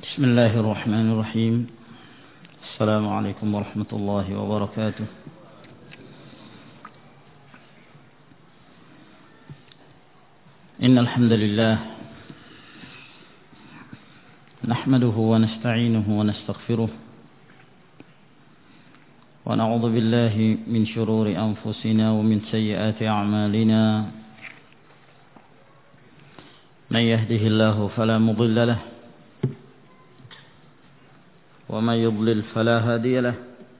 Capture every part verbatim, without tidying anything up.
بسم الله الرحمن الرحيم. السلام عليكم ورحمة الله وبركاته. إن الحمد لله نحمده ونستعينه ونستغفره ونعوذ بالله من شرور أنفسنا ومن سيئات أعمالنا. من يهده الله فلا مضل له ومن يضلل فلا هادي له،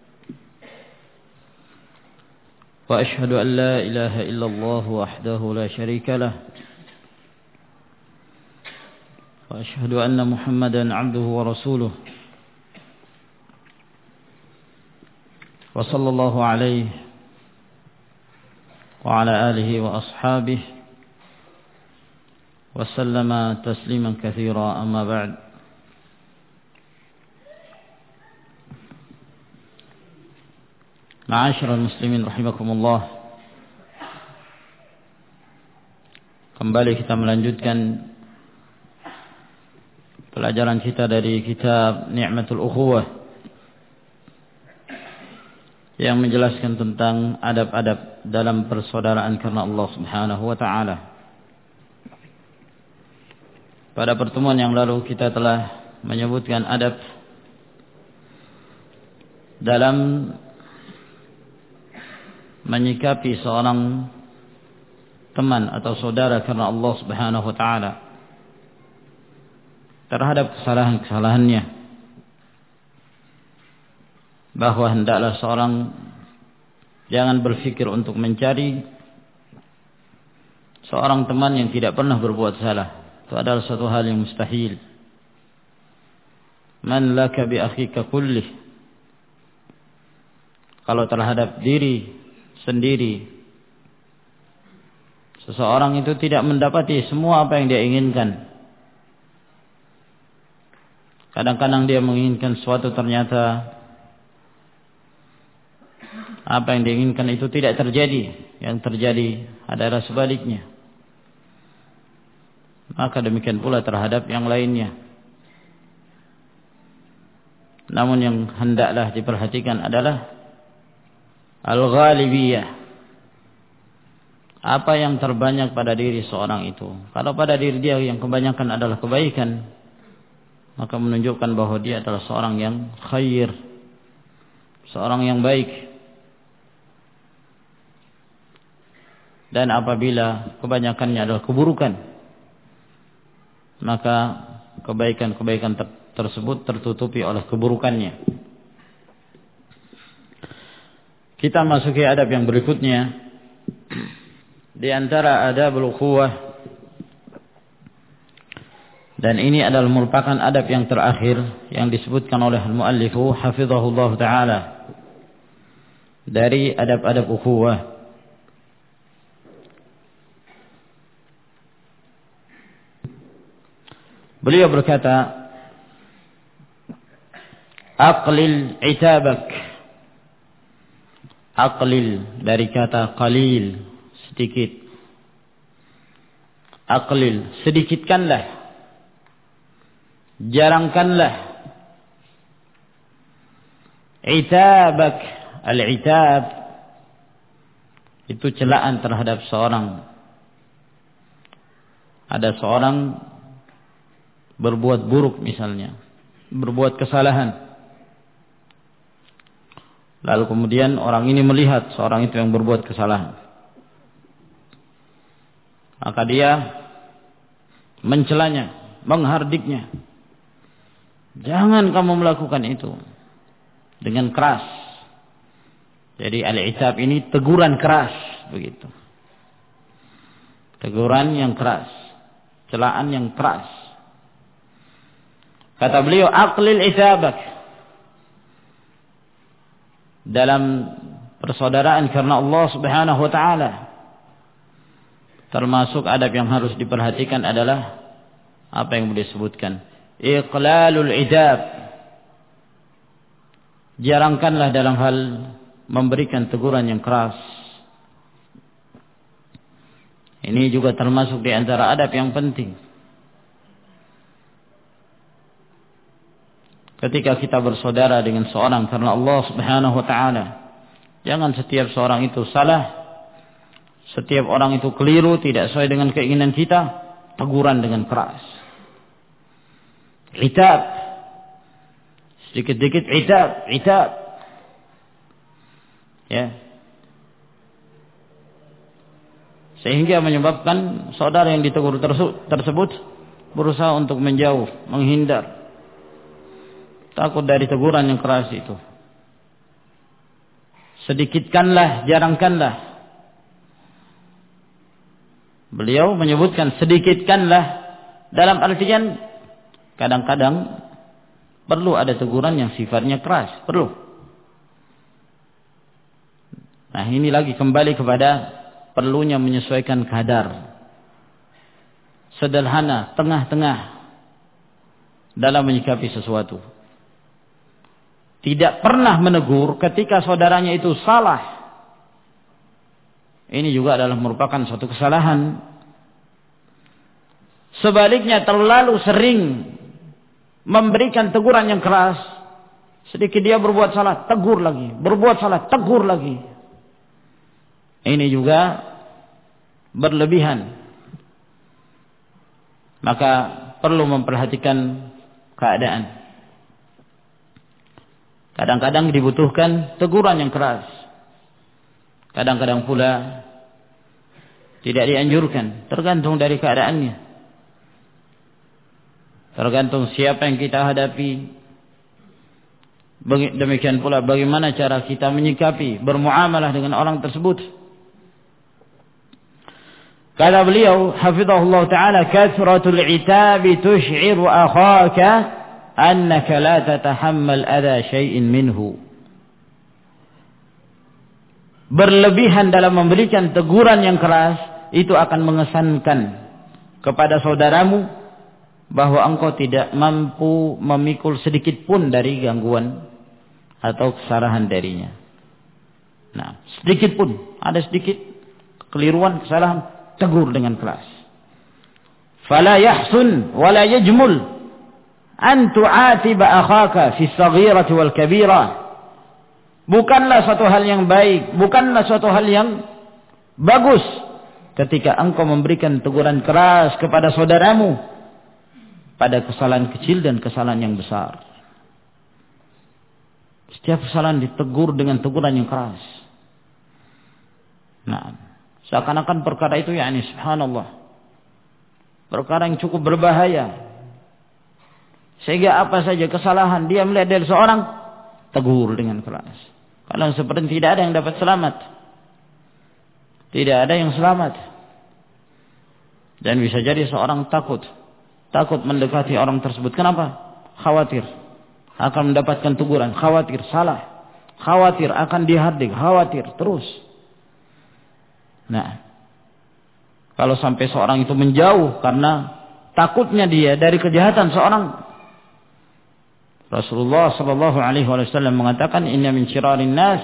وأشهد أن لا إله إلا الله وحده لا شريك له، وأشهد أن محمدا عبده ورسوله، وصلى الله عليه وعلى آله وأصحابه وسلم تسليما كثيرا. أما بعد، Ma'asyiral muslimin rahimakumullah. Kembali kita melanjutkan pelajaran kita dari kitab Ni'matul Ukhuwah yang menjelaskan tentang adab-adab dalam persaudaraan karena Allah Subhanahu wa taala. Pada pertemuan yang lalu kita telah menyebutkan adab dalam menyikapi seorang teman atau saudara karena Allah Subhanahu wa taala terhadap kesalahan-kesalahannya, bahwa hendaklah seorang jangan berpikir untuk mencari seorang teman yang tidak pernah berbuat salah. Itu adalah suatu hal yang mustahil. Man laka bi akhika kullih. Kalau terhadap diri sendiri seseorang itu tidak mendapati semua apa yang dia inginkan. Kadang-kadang dia menginginkan sesuatu, ternyata apa yang diinginkan itu tidak terjadi. Yang terjadi adalah sebaliknya. Maka demikian pula terhadap yang lainnya. Namun yang hendaklah diperhatikan adalah al-ghalibiyah. Apa yang terbanyak pada diri seorang itu. Kalau pada diri dia yang kebanyakan adalah kebaikan, maka menunjukkan bahwa dia adalah seorang yang khair, seorang yang baik. Dan apabila kebanyakannya adalah keburukan, maka kebaikan-kebaikan ter- tersebut tertutupi oleh keburukannya. Kita masuki adab yang berikutnya. Di antara adabul ukhuwah, dan ini adalah merupakan adab yang terakhir yang disebutkan oleh al-muallifu hafizahullah ta'ala dari adab-adab ukhuwah. Beliau berkata, aqlil itabak. Aqlil dari kata qalil, sedikit. Aqlil, sedikitkanlah, jarangkanlah. Itabak, al-itab itu celaan terhadap seorang. Ada seorang berbuat buruk misalnya, berbuat kesalahan. Lalu kemudian orang ini melihat seorang itu yang berbuat kesalahan, maka dia mencelanya, menghardiknya. Jangan kamu melakukan itu, dengan keras. Jadi al-itab ini teguran keras, begitu. Teguran yang keras, celaan yang keras. Kata beliau, aqlil itabak. Dalam persaudaraan karena Allah Subhanahu wa taala, termasuk adab yang harus diperhatikan adalah apa yang boleh disebutkan, iqlalul idab. Jarangkanlah dalam hal memberikan teguran yang keras. Ini juga termasuk di antara adab yang penting. ketika kita bersaudara dengan seorang karena Allah Subhanahu wa taala. Jangan setiap seorang itu salah, setiap orang itu keliru, tidak sesuai dengan keinginan kita, teguran dengan keras. Itab. Sedikit-sedikit itab, itab. Ya. Sehingga menyebabkan saudara yang ditegur tersebut berusaha untuk menjauh, menghindar. Takut dari teguran yang keras itu. Sedikitkanlah, jarangkanlah. Beliau menyebutkan sedikitkanlah dalam artian kadang-kadang perlu ada teguran yang sifatnya keras, perlu. Nah, ini lagi kembali kepada perlunya menyesuaikan kadar. Sederhana, tengah-tengah dalam menyikapi sesuatu. Tidak pernah menegur ketika saudaranya itu salah. Ini juga adalah merupakan suatu kesalahan. Sebaliknya terlalu sering memberikan teguran yang keras. Sedikit dia berbuat salah, tegur lagi. Berbuat salah, tegur lagi. Ini juga berlebihan. Maka perlu memperhatikan keadaan. Kadang-kadang dibutuhkan teguran yang keras. Kadang-kadang pula tidak dianjurkan. Tergantung dari keadaannya. Tergantung siapa yang kita hadapi. Demikian pula bagaimana cara kita menyikapi, bermuamalah dengan orang tersebut. Kata beliau, hafizahullah ta'ala, kathratul itabi tush'iru akhaka annaka la tatahammal adha syai'in minhu. Berlebihan dalam memberikan teguran yang keras itu akan mengesankan kepada saudaramu bahwa engkau tidak mampu memikul sedikit pun dari gangguan atau kesalahan darinya. Nah, sedikit pun, ada sedikit kekeliruan, kesalahan, tegur dengan keras. Fala yahsun wala yajmul an tu'atiba akhaka fi as-saghirati wal kabira. Bukanlah suatu hal yang baik, bukanlah suatu hal yang bagus ketika engkau memberikan teguran keras kepada saudaramu pada kesalahan kecil dan kesalahan yang besar. Setiap kesalahan ditegur dengan teguran yang keras. Nah, seakan-akan perkara itu yakni subhanallah, perkara yang cukup berbahaya. Sehingga apa saja kesalahan dia melihat dari seorang, tegur dengan keras. Kalau seperti tidak ada yang dapat selamat. Tidak ada yang selamat. Dan bisa jadi seorang takut. Takut mendekati orang tersebut. Kenapa? Khawatir akan mendapatkan teguran. Khawatir salah. Khawatir akan dihardik. Khawatir terus. Nah, kalau sampai seorang itu menjauh karena takutnya dia dari kejahatan seorang, Rasulullah sallallahu alaihi wasallam mengatakan, inna min syirarin nas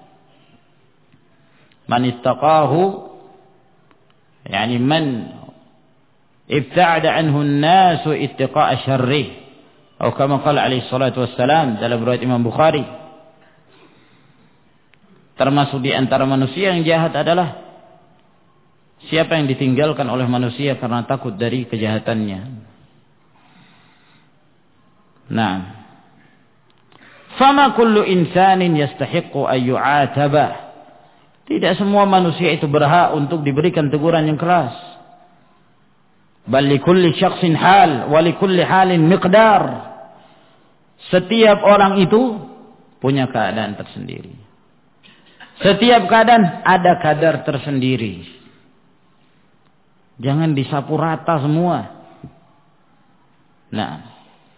man ittaqahu, yani man ibta'ada anhu an-nas ittiqa'a syarrih, atau kama qala alaihi salatu wassalam dalam riwayat Imam Bukhari. Termasuk di antara manusia yang jahat adalah siapa yang ditinggalkan oleh manusia karena takut dari kejahatannya. Nah, fama kullu insanin yastahiqqu an yu'ataba. Tidak semua manusia itu berhak untuk diberikan teguran yang keras. Bal likulli syakhsin hal wa likulli halin miqdar. Setiap orang itu punya keadaan tersendiri. Setiap keadaan ada kadar tersendiri. Jangan disapu rata semua. Nah,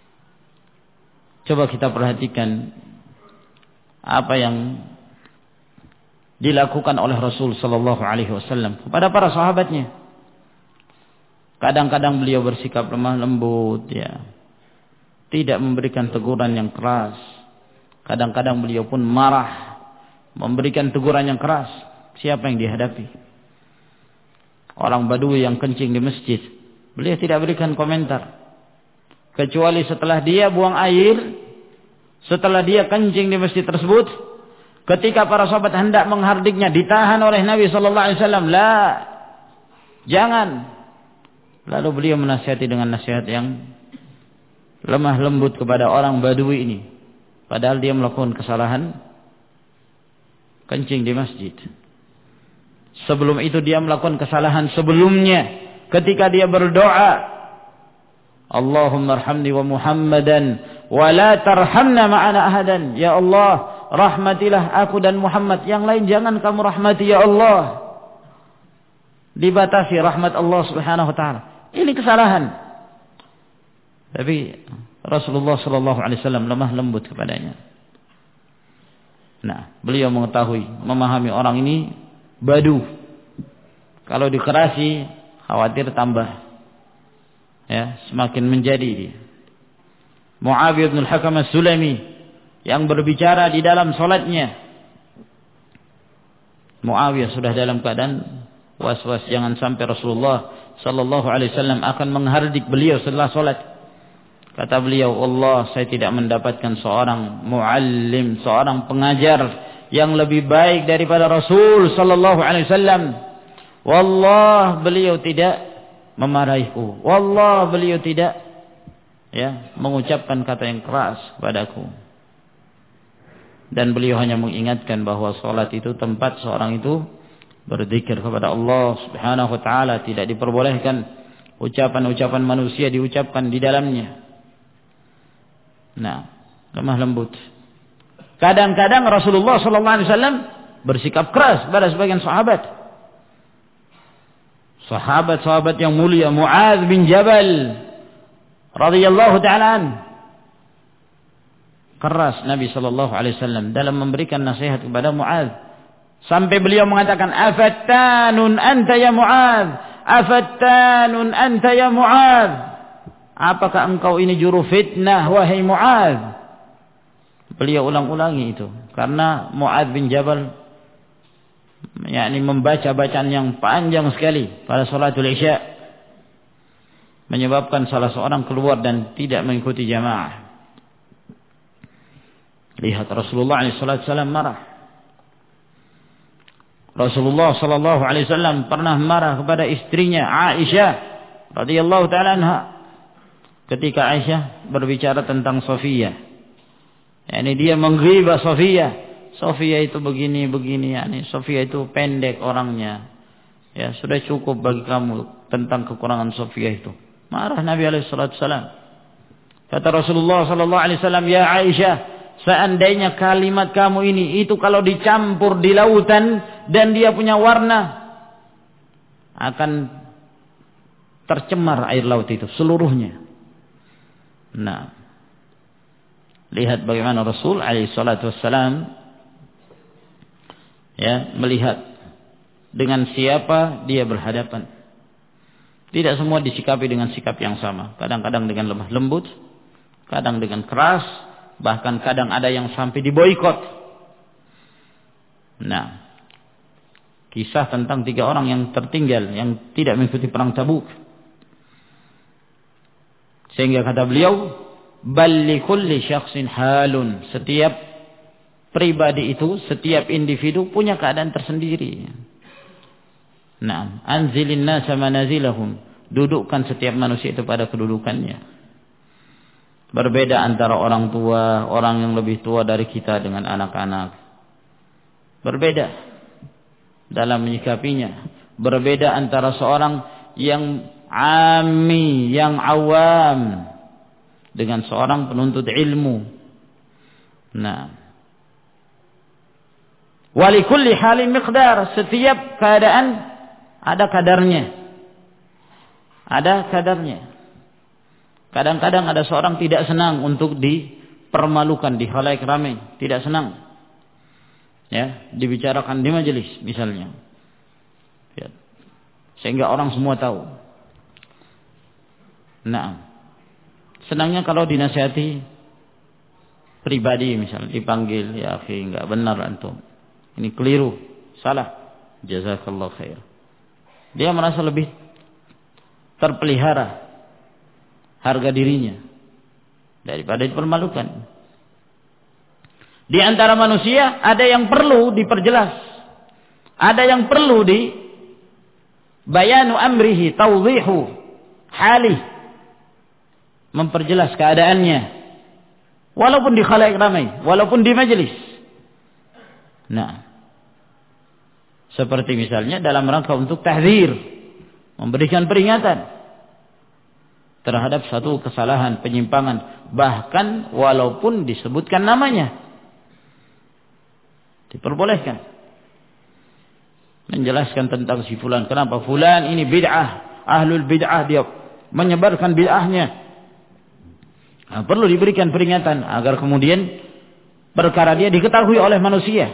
coba kita perhatikan apa yang dilakukan oleh Rasul sallallahu alaihi wasallam kepada para sahabatnya. Kadang-kadang beliau bersikap lemah lembut, ya. Tidak memberikan teguran yang keras. Kadang-kadang beliau pun marah, memberikan teguran yang keras. Siapa yang dihadapi? Orang Badui yang kencing di masjid. Beliau tidak berikan komentar. Kecuali setelah dia buang air, setelah dia kencing di masjid tersebut, ketika para sahabat hendak menghardiknya, ditahan oleh Nabi sallallahu alaihi wasallam. La, jangan. Lalu beliau menasihati dengan nasihat yang lemah lembut kepada orang Badui ini. Padahal dia melakukan kesalahan kencing di masjid. Sebelum itu dia melakukan kesalahan sebelumnya ketika dia berdoa, Allahumma arhamni wa Muhammadan wa la tarhamna ma'ana ahadan. Ya Allah, rahmatilah aku dan Muhammad, yang lain jangan kamu rahmati ya Allah. Dibatasi rahmat Allah Subhanahu wa taala. Ini kesalahan. Tapi Rasulullah sallallahu alaihi wasallam lemah lembut kepadanya. Nah, beliau mengetahui, memahami orang ini Badu. Kalau dikerasi, khawatir tambah, ya, semakin menjadi dia. Muawiyah bin al-Hakam as-Sulami yang berbicara di dalam salatnya. Muawiyah sudah dalam keadaan was-was jangan sampai Rasulullah sallallahu alaihi wasallam akan menghardik beliau setelah salat. Kata beliau, Allah, saya tidak mendapatkan seorang muallim, seorang pengajar yang lebih baik daripada Rasul sallallahu alaihi wasallam. Wallah, beliau tidak memarahiku. Wallah, beliau tidak ya mengucapkan kata yang keras padaku. Dan beliau hanya mengingatkan bahwa salat itu tempat seorang itu berzikir kepada Allah Subhanahu wa taala, tidak diperbolehkan ucapan-ucapan manusia diucapkan di dalamnya. Nah, lemah lembut. Kadang-kadang Rasulullah sallallahu alaihi wasallam bersikap keras pada sebagian sahabat. Sahabat-sahabat yang mulia, Muadz bin Jabal radhiyallahu ta'ala an. Keras Nabi sallallahu alaihi wasallam dalam memberikan nasihat kepada Muadz. Sampai beliau mengatakan, "Afattanun anta ya Muadz, afattanun anta ya Muadz." Apakah engkau ini juru fitnah wahai Muadz? Beliau ulang-ulangi itu karena Muadz bin Jabal yakni membaca bacaan yang panjang sekali pada salatul Isya, menyebabkan salah seorang keluar dan tidak mengikuti jamaah. Lihat Rasulullah shallallahu alaihi wasallam marah. Rasulullah sallallahu alaihi wasallam pernah marah kepada istrinya Aisyah radhiyallahu taala anha ketika Aisyah berbicara tentang Sofiyah. Yani dia mengghiba Sofiyah. Sofiyah itu begini begini, yani Sofiyah itu pendek orangnya. Ya, sudah cukup bagi kamu tentang kekurangan Sofiyah itu. Marah Nabi alaihi salatu wasallam. Kata Rasulullah sallallahu alaihi wasallam, "Ya Aisyah, seandainya kalimat kamu ini itu kalau dicampur di lautan dan dia punya warna, akan tercemar air laut itu seluruhnya." Nah, lihat bagaimana Rasul alaihi salatu wassalam ya melihat dengan siapa dia berhadapan. Tidak semua disikapi dengan sikap yang sama. Kadang-kadang dengan lemah lembut, kadang dengan keras, bahkan kadang ada yang sampai diboikot. Nah, kisah tentang tiga orang yang tertinggal, yang tidak mengikuti perang Tabuk. Sehingga kata beliau, bal likulli syakhsin halun. Setiap pribadi itu, setiap individu punya keadaan tersendiri. Nah, anzilin nasa manazilahum. Dudukkan setiap manusia itu pada kedudukannya. Berbeda antara orang tua, orang yang lebih tua dari kita dengan anak-anak. Berbeda dalam menyikapinya. Berbeda antara seorang yang Ami, yang awam dengan seorang penuntut ilmu. Nah, walikulli halin miqdar. Setiap keadaan ada kadarnya. Ada kadarnya. Kadang-kadang ada seorang tidak senang untuk dipermalukan di khalayak ramai, tidak senang. Ya, dibicarakan di majelis misalnya. Ya. Sehingga orang semua tahu. Nah, senangnya kalau dinasihati pribadi misalnya, dipanggil, ya akhi, enggak benar antum. Ini keliru, salah. Jazakallahu khair. Dia merasa lebih terpelihara harga dirinya daripada dipermalukan. Di antara manusia ada yang perlu diperjelas, ada yang perlu di bayanu amrihi, tawdihu halih, memperjelas keadaannya, walaupun di khalaik ramai, walaupun di majelis. Nah, seperti misalnya dalam rangka untuk tahdzir, memberikan peringatan terhadap satu kesalahan, penyimpangan, bahkan walaupun disebutkan namanya, diperbolehkan menjelaskan tentang si fulan, kenapa fulan ini bid'ah, ahlul bid'ah, dia menyebarkan bid'ahnya. Nah, perlu diberikan peringatan agar kemudian perkara dia diketahui oleh manusia.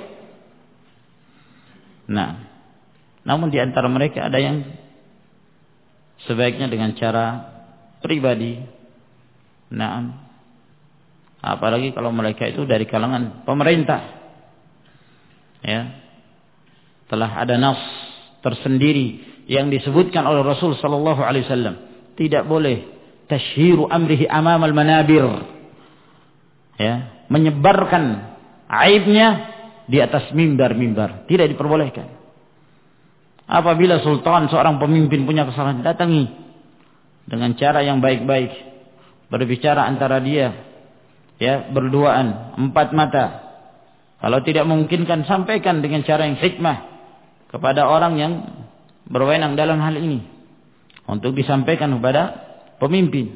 Nah, namun di antara mereka ada yang sebaiknya dengan cara pribadi. Nah, apalagi kalau mereka itu dari kalangan pemerintah, ya, telah ada nas tersendiri yang disebutkan oleh Rasul sallallahu alaihi wasallam, tidak boleh tashhiru amrihi amamal manabir, ya, menyebarkan aibnya di atas mimbar-mimbar, tidak diperbolehkan. Apabila sultan, seorang pemimpin punya kesalahan, datangi dengan cara yang baik-baik, berbicara antara dia, ya, berduaan, empat mata. Kalau tidak memungkinkan, sampaikan dengan cara yang hikmah kepada orang yang berwenang dalam hal ini, untuk disampaikan kepada pemimpin.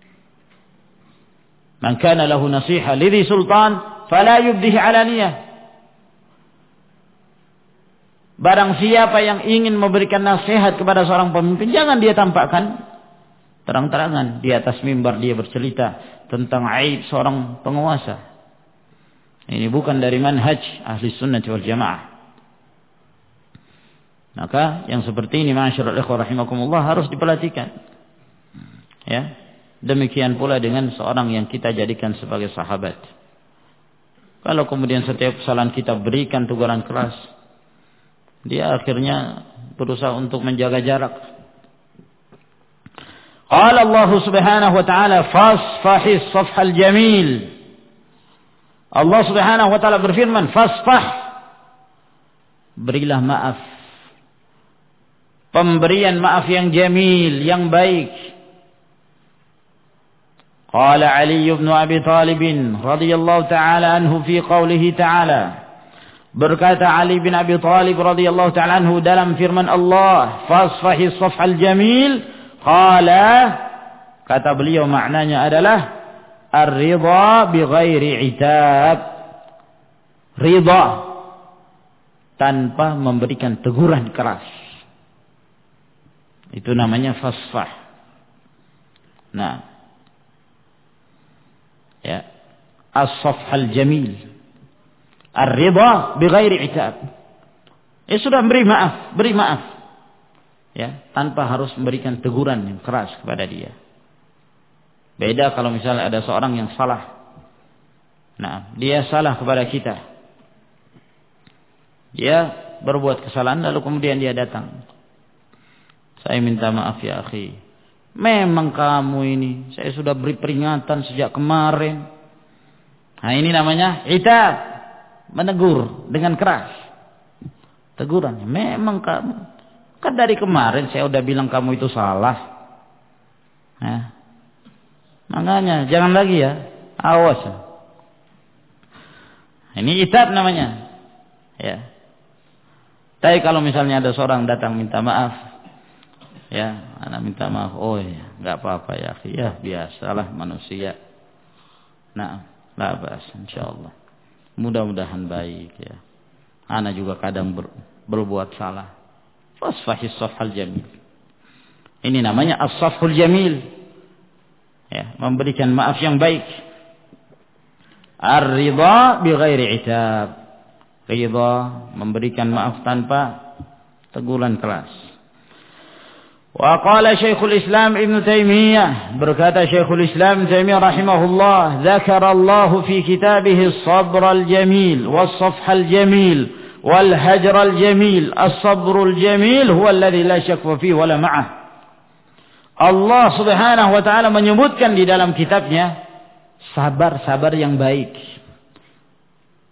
Man kana lahu nasiha lidhi sultan fala yubdihi alaniyah. Barang siapa yang ingin memberikan nasihat kepada seorang pemimpin, jangan dia tampakkan terang-terangan di atas mimbar dia bercerita tentang aib seorang penguasa. Ini bukan dari manhaj ahli sunnah wal jamaah. Maka yang seperti ini, ma'asyiral ikhwah rahimakumullah, harus diperhatikan. Ya, demikian pula dengan seorang yang kita jadikan sebagai sahabat. Kalau kemudian setiap kesalahan kita berikan teguran keras, dia akhirnya berusaha untuk menjaga jarak. Qala Allah Subhanahu wa ta'ala fasfahis safhal jamil. Allah Subhanahu wa ta'ala berfirman, fasfah, berilah maaf. Pemberian maaf yang jamil, yang baik. Qala Ali bin Abi Thalib radhiyallahu ta'ala anhu fi qawlihi ta'ala. Berkata Ali bin Abi Thalib radhiyallahu ta'ala anhu dalam firman Allah, fasfahis safhal jamil. Qala, kata beliau, maknanya adalah ar-ridha bi ghairi itab. Ridha tanpa memberikan teguran keras, itu namanya fasfah. Nah, ya, as-safhal jamil, ar-ridha bi ghairi itab. Ya sudah, beri maaf, beri maaf, ya, tanpa harus memberikan teguran yang keras kepada dia. Beda kalau misalnya ada seorang yang salah. Nah, dia salah kepada kita, dia berbuat kesalahan, lalu kemudian dia datang, saya minta maaf ya akhi, memang kamu ini saya sudah beri peringatan sejak kemarin. Nah, ini namanya itab, menegur dengan keras. Teguran, memang kamu, kan dari kemarin saya udah bilang kamu itu salah. Nah, makanya jangan lagi ya, awas. Ini itab namanya. Ya. Tapi kalau misalnya ada seorang datang minta maaf, ya, anak minta maaf, oh ya, nggak apa-apa ya, ya biasalah manusia. Nah, la bas, insyaallah. Mudah-mudahan baik ya. Anak juga kadang ber, berbuat salah. Fasfahis safhal jamil. Ini namanya as-safhul jamil. Ya, memberikan maaf yang baik. Ar-ridha bi ghairi itab. Ridha, memberikan maaf tanpa teguran keras. Wa qala Syekhul Islam Ibn Taimiyah, berkata Syekhul Islam Ibn Taimiyah rahimahullah, dzakara Allah fi kitabih as-sabr al-jamil was-safh al-jamil wal-hajr al-jamil. As-sabr al-jamil huwa alladhi la shakka fihi wa la ma'ah. Allah Subhanahu wa taala menyebutkan di dalam kitabnya sabar-sabar yang baik.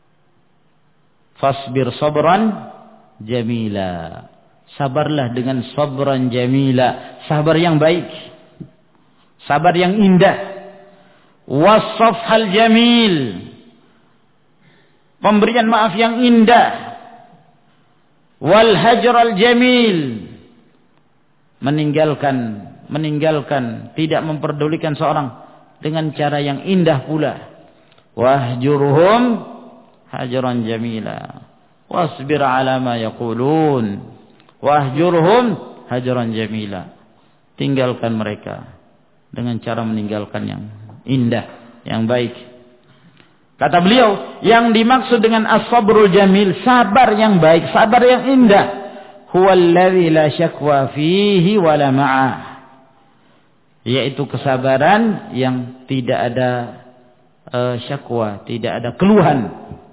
Fasbir sabran jamila. Sabarlah dengan sabran jamila, sabar yang baik, sabar yang indah. Wasafhal jamil, pemberian maaf yang indah. Wal hajral jamil, meninggalkan meninggalkan tidak memperdulikan seorang dengan cara yang indah pula. Wahjurhum hajran jamila. Wasbir ala ma yaqulun. Wahjurhum hajran jamila. Tinggalkan mereka dengan cara meninggalkan yang indah, yang baik. Kata beliau, yang dimaksud dengan as-sabrul jamil, sabar yang baik, sabar yang indah, huwallazi la syakwa fihi wala ma'ah, yaitu kesabaran yang tidak ada uh, syakwa, tidak ada keluhan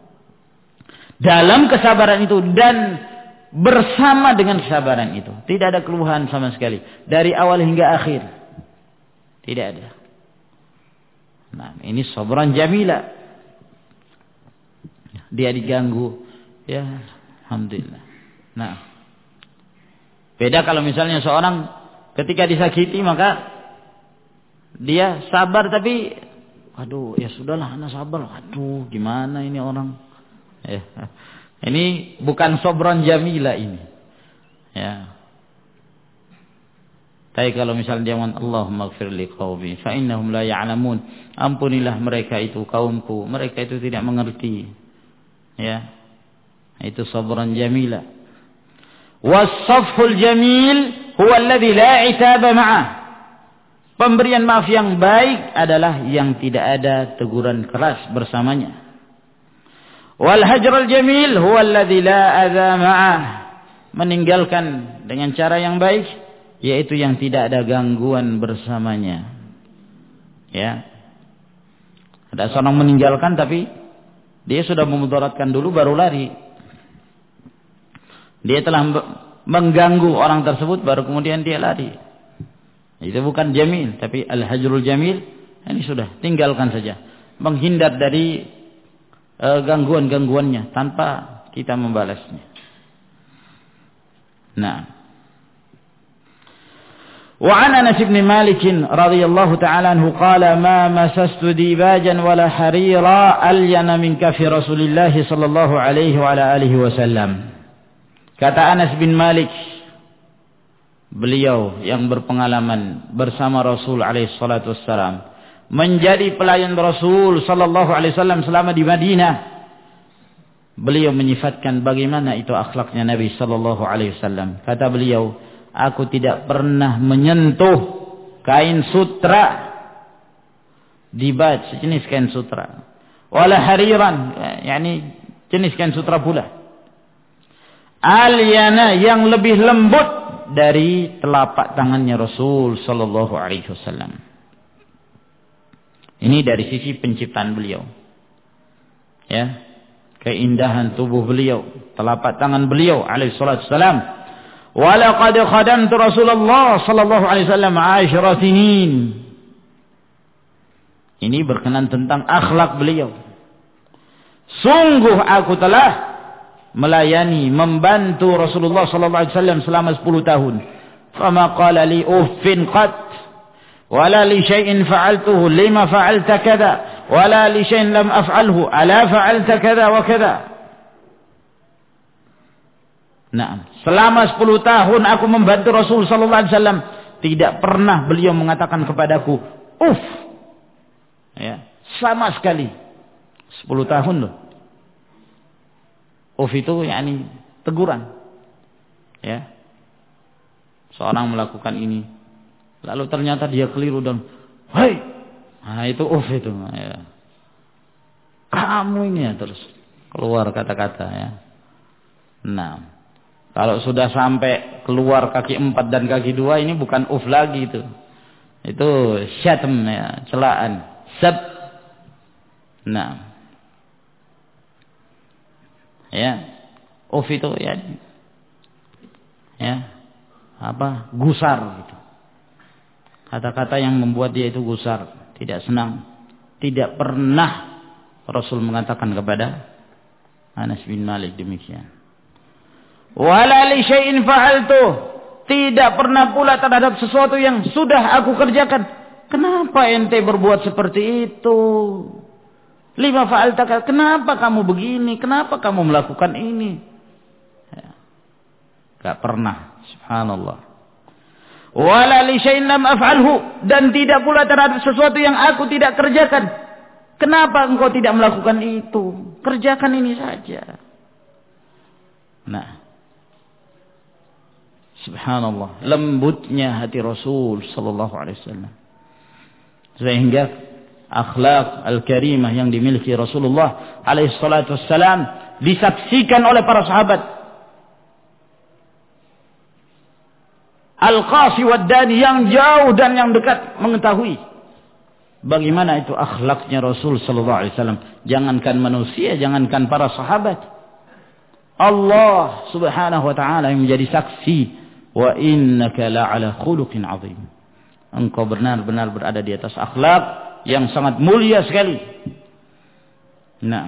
dalam kesabaran itu, dan bersama dengan kesabaran itu tidak ada keluhan sama sekali dari awal hingga akhir, tidak ada. Nah, ini sabran jamila. Dia diganggu, ya alhamdulillah. Nah, beda kalau misalnya seorang ketika disakiti maka dia sabar, tapi aduh ya sudahlah anak sabar, aduh gimana ini orang, ya. Ini bukan sabran jamila ini, ya. Tapi kalau misalnya dia mohon Allahumma ighfir li qaumi fa innahum la ya'lamun, ampunilah mereka itu kaumku, mereka itu tidak mengerti, ya. Itu sabran jamila. Was-safhul jamil huwa alladhi la 'itaba ma'ah, pemberian maaf yang baik adalah yang tidak ada teguran keras bersamanya. Wal hajral jamil huwa alladhi la adza ma'ah, meninggalkan dengan cara yang baik yaitu yang tidak ada gangguan bersamanya. Ya. Ada seorang meninggalkan tapi dia sudah memudaratkan dulu baru lari. Dia telah mengganggu orang tersebut baru kemudian dia lari. Itu bukan jamil, tapi al-hajrul jamil ini sudah tinggalkan saja, menghindar dari Uh, gangguan-gangguannya tanpa kita membalasnya. Nah, wa an Anas bin Malik radhiyallahu ta'ala anhu qala ma masastu dibajan wala harira alyana min kafi Rasulillah sallallahu alaihi wa ala alihi wasallam. Kata Anas bin Malik, beliau yang berpengalaman bersama Rasul alaihi salatu wassalam, menjadi pelayan Rasul sallallahu alaihi wasallam selama di Madinah. Beliau menyifatkan bagaimana itu akhlaknya Nabi sallallahu alaihi wasallam. Kata beliau, aku tidak pernah menyentuh kain sutra, dibaj sejenis kain sutra, wala hariran, yakni jenis kain sutra pula, alyana yang lebih lembut dari telapak tangannya Rasul sallallahu alaihi wasallam. Ini dari sisi penciptaan beliau, ya, keindahan tubuh beliau, telapak tangan beliau alaihi salatu wassalam. Wa laqad khadamtu Rasulullah sallallahu alaihi wasallam ashra sinin. Ini berkenan tentang akhlak beliau. Sungguh aku telah melayani, membantu Rasulullah sallallahu alaihi wasallam selama sepuluh tahun. Fama qala li uffin qat wala li syai'in fa'altuhu lima fa'alta kada wala li syai'in lam af'alhu ala fa'alta kada wa kada. Nah, selama sepuluh tahun aku membantu Rasul sallallahu alaihi wasallam, tidak pernah beliau mengatakan kepadaku uff, ya, sama sekali. sepuluh tahun loh. Uff itu yakni teguran, ya. Seorang melakukan ini lalu ternyata dia keliru dan hei, nah itu uff itu, ya. Kamu ini ya, terus keluar kata-kata, ya. Nah, kalau sudah sampai keluar kaki empat dan kaki dua, ini bukan uff lagi itu, itu syatm, ya, celaan, sab. Nah, ya, uff itu ya, ya apa, gusar gitu. Kata-kata yang membuat dia itu gusar, tidak senang. Tidak pernah Rasul mengatakan kepada Anas bin Malik demikian. Wala li syai'in fa'altu, tidak pernah pula terhadap sesuatu yang sudah aku kerjakan. Kenapa ente berbuat seperti itu? Lima fa'alta, kenapa kamu begini? Kenapa kamu melakukan ini? Ya. Gak pernah, subhanallah. Wala li syai'in lam af'alhu, dan tidak pula terhadap sesuatu yang aku tidak kerjakan. Kenapa engkau tidak melakukan itu? Kerjakan ini saja. Nah, subhanallah, lembutnya hati Rasul sallallahu alaihi wasallam. Sehingga akhlak al-karimah yang dimiliki Rasulullah alaihi salatu wassalam disaksikan oleh para sahabat. Al-qasi wad-dani, yang jauh dan yang dekat mengetahui bagaimana itu akhlaknya Rasul sallallahu alaihi wasallam. Jangankan manusia, jangankan para sahabat, Allah subhanahu wa ta'ala yang menjadi saksi, wa innaka la'ala khuluqin azim, engkau benar-benar berada di atas akhlak yang sangat mulia sekali. Nah,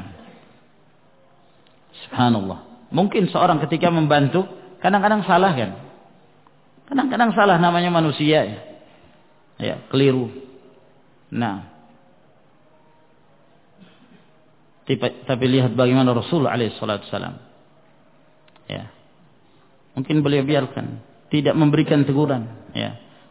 subhanallah, mungkin seorang ketika membantu kadang-kadang salah kan, kadang-kadang salah, namanya manusia ya, ya keliru. Nah, tapi lihat bagaimana Rasul alaihi salatu wasallam, ya, mungkin beliau biarkan, tidak memberikan teguran, ya,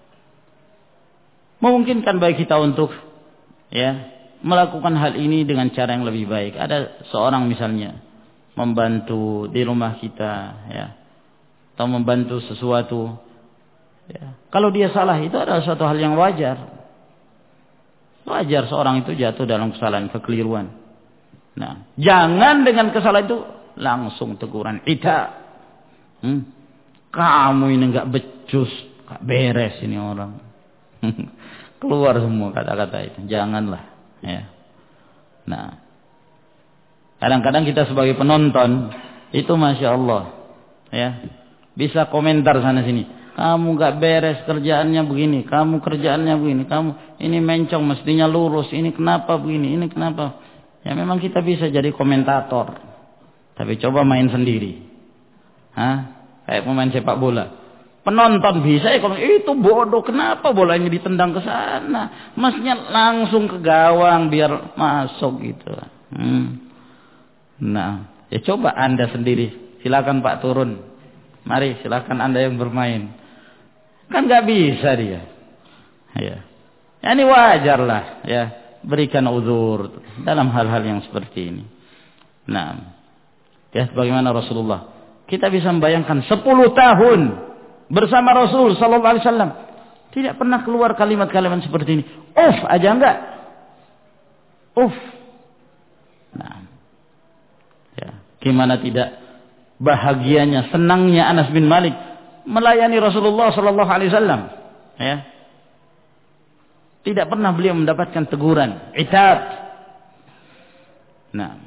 memungkinkan bagi kita untuk, ya, melakukan hal ini dengan cara yang lebih baik. Ada seorang misalnya membantu di rumah kita, ya, atau membantu sesuatu, ya, kalau dia salah itu adalah suatu hal yang wajar. Wajar seorang itu jatuh dalam kesalahan, kekeliruan. Nah, jangan dengan kesalahan itu langsung teguran, ita, hmm, kamu ini nggak becus, nggak beres ini orang. Keluar semua kata-kata itu, janganlah. Ya. Nah, kadang-kadang kita sebagai penonton itu masya Allah, ya, bisa komentar sana sini. Kamu gak beres kerjaannya begini, kamu kerjaannya begini, kamu ini mencong mestinya lurus, ini kenapa begini, ini kenapa. Ya memang kita bisa jadi komentator, tapi coba main sendiri. Hah? Kayak pemain sepak bola. Penonton bisa ya kalau itu bodoh, kenapa bolanya ditendang ke sana, maksudnya langsung ke gawang biar masuk gitu. Hmm. Nah, ya coba Anda sendiri, silakan Pak turun, mari silakan Anda yang bermain. Kan nggak bisa dia, ya. Ya ini wajar lah, ya, berikan uzur dalam hal-hal yang seperti ini. Nah, ya, bagaimana Rasulullah? Kita bisa membayangkan sepuluh tahun bersama Rasul Sallallahu Alaihi Wasallam, tidak pernah keluar kalimat-kalimat seperti ini. Uf aja enggak, uf. Nah, ya, gimana tidak bahagianya, senangnya Anas bin Malik melayani Rasulullah sallallahu alaihi wasallam, ya. Tidak pernah beliau mendapatkan teguran, itab. Nah,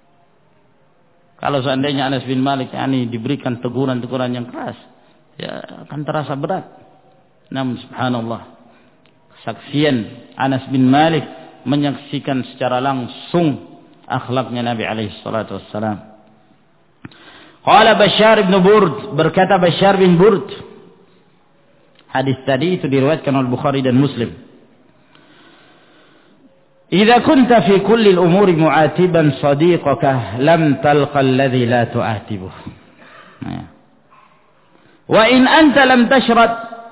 kalau seandainya Anas bin Malik yani diberikan teguran-teguran yang keras, ya akan terasa berat. Namun subhanallah, saksian Anas bin Malik menyaksikan secara langsung akhlaknya Nabi alaihi salatu wassalam. Qala Bashar bin Burd, berkata Bashar bin Burd, hadis tadi itu diriwayatkan oleh Bukhari dan Muslim. Idza kunta fi kulli al-umuri mu'atiban sadiqaka lam talqa alladhi la tu'atibuh. Wa in anta lam tashrad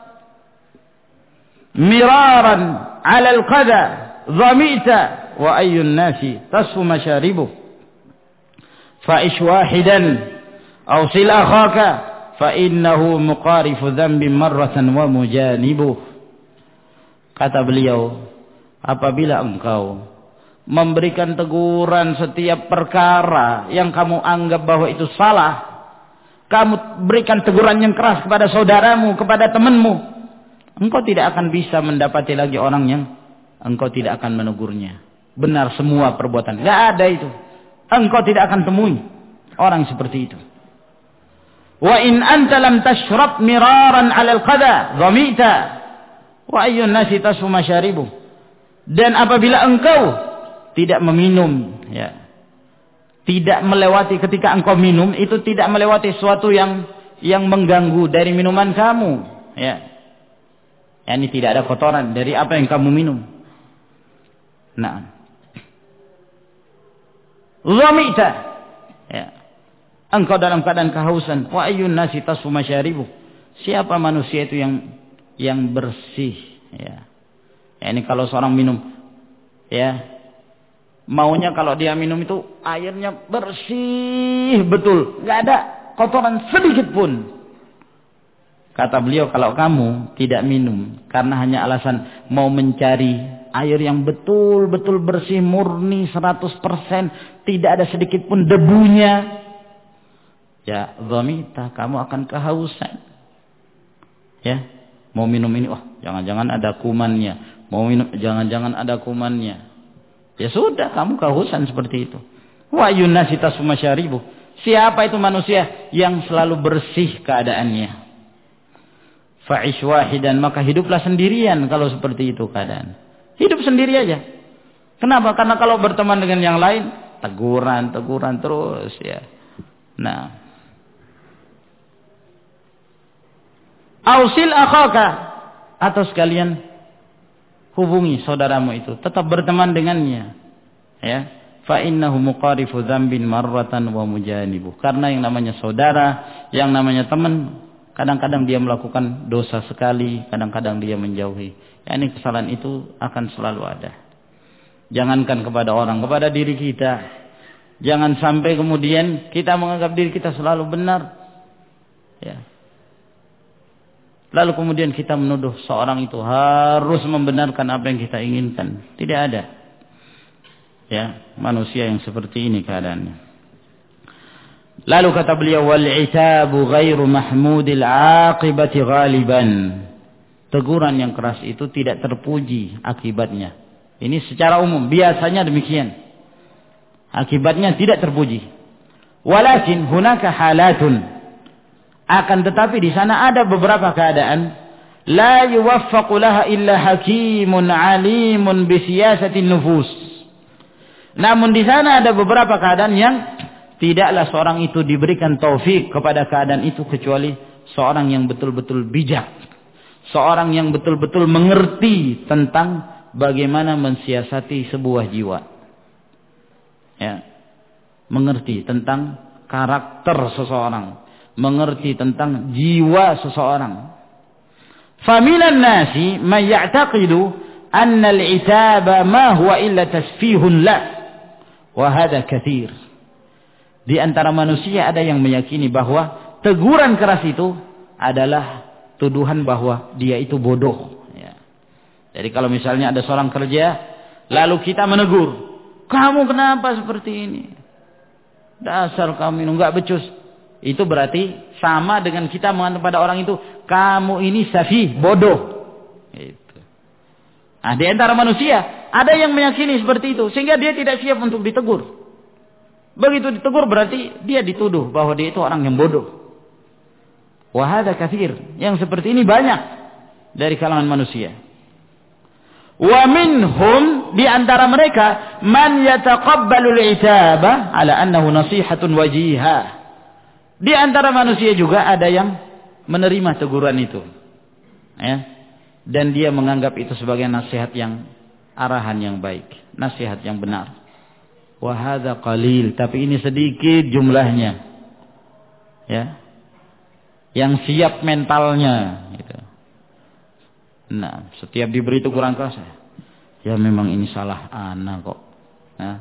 miraran 'ala al-qadha dhamita wa ayyu an-nasi tasfu masharibuh fa ish wahidan awsil akhaka fa innahu muqarifu dhanbin marratan wa mujanibuh. Kata beliau, apabila engkau memberikan teguran setiap perkara yang kamu anggap bahwa itu salah, kamu berikan teguran yang keras kepada saudaramu, kepada temanmu, engkau tidak akan bisa mendapati lagi orang yang engkau tidak akan menegurnya. Benar semua perbuatan, enggak ada itu. Engkau tidak akan temui orang seperti itu. Wa in anta lam tashrab miraran 'ala al-qada dhamita wa ayyun nasi tasfu masharibu. Dan apabila engkau tidak meminum, ya, tidak melewati ketika engkau minum itu tidak melewati sesuatu yang yang mengganggu dari minuman kamu, ya. Ya, ini tidak ada kotoran dari apa yang kamu minum. Nah, zamita, ya. Engkau dalam keadaan kehausan. Wa ayyun nasi tasfu masyaribu. Siapa manusia itu yang yang bersih, ya. Ya, ini kalau seorang minum, ya, maunya kalau dia minum itu airnya bersih betul, nggak ada kotoran sedikit pun. Kata beliau, kalau kamu tidak minum karena hanya alasan mau mencari air yang betul-betul bersih, murni, seratus persen, tidak ada sedikit pun debunya, ya dhamita, kamu akan kehausan. Ya, mau minum ini, oh jangan-jangan ada kumannya. Mau minum, jangan-jangan ada kumannya. Ya sudah, kamu kehausan seperti itu. Wa ayyun-nasi tasfu masyaribu. Siapa itu manusia yang selalu bersih keadaannya? Fa'ish wahidan, maka hiduplah sendirian kalau seperti itu keadaan. Hidup sendiri aja. Kenapa? Karena kalau berteman dengan yang lain, teguran, teguran terus, ya. Nah, ausil akhaka, atau sekalian hubungi saudaramu itu, tetap berteman dengannya, ya. Fa innahu muqarifu dzambin marratan wa mujanibuh. Karena yang namanya saudara, yang namanya teman, kadang-kadang dia melakukan dosa sekali, kadang-kadang dia menjauhi. Ya, ini kesalahan itu akan selalu ada. Jangankan kepada orang, kepada diri kita. Jangan sampai kemudian kita menganggap diri kita selalu benar, ya. Lalu kemudian kita menuduh seorang itu harus membenarkan apa yang kita inginkan. Tidak ada, ya, manusia yang seperti ini keadaannya. Lalu kata beliau, wal itabu ghairu mahmudil aqibati ghaliban. Teguran yang keras itu tidak terpuji akibatnya. Ini secara umum, biasanya demikian. Akibatnya tidak terpuji. Walakin hunaka halatun. Akan tetapi di sana ada beberapa keadaan, la yuwaffaqu laha illa hakimun alimun bi siyasatin nufus. Namun di sana ada beberapa keadaan yang tidaklah seorang itu diberikan taufik kepada keadaan itu kecuali seorang yang betul-betul bijak, seorang yang betul-betul mengerti tentang bagaimana mensiasati sebuah jiwa, ya, mengerti tentang karakter seseorang, mengerti tentang jiwa seseorang. Faminan nasi man ya'taqidu anna al-'itaba ma huwa illa tasfihun la, wa hadha katsir. Di antara manusia ada yang meyakini bahwa teguran keras itu adalah tuduhan bahwa dia itu bodoh, ya. Jadi kalau misalnya ada seorang kerja lalu kita menegur, kamu kenapa seperti ini, dasar kamu ini enggak becus, itu berarti sama dengan kita mengatakan pada orang itu, kamu ini safih, bodoh. Itu. Nah, di antara manusia ada yang meyakini seperti itu, sehingga dia tidak siap untuk ditegur. Begitu ditegur berarti dia dituduh bahwa dia itu orang yang bodoh. Wa hadza katsir. Yang seperti ini banyak dari kalangan manusia. Wa minhum, di antara mereka, man yataqabbalu al-'itaba ala annahu nasihatun wajihah. Di antara manusia juga ada yang menerima teguran itu, ya, dan dia menganggap itu sebagai nasihat yang arahan yang baik, nasihat yang benar. Wa hadza qalil, tapi ini sedikit jumlahnya, ya, yang siap mentalnya, gitu. Nah, setiap diberi teguran keras, ya memang ini salah ana kok, nah,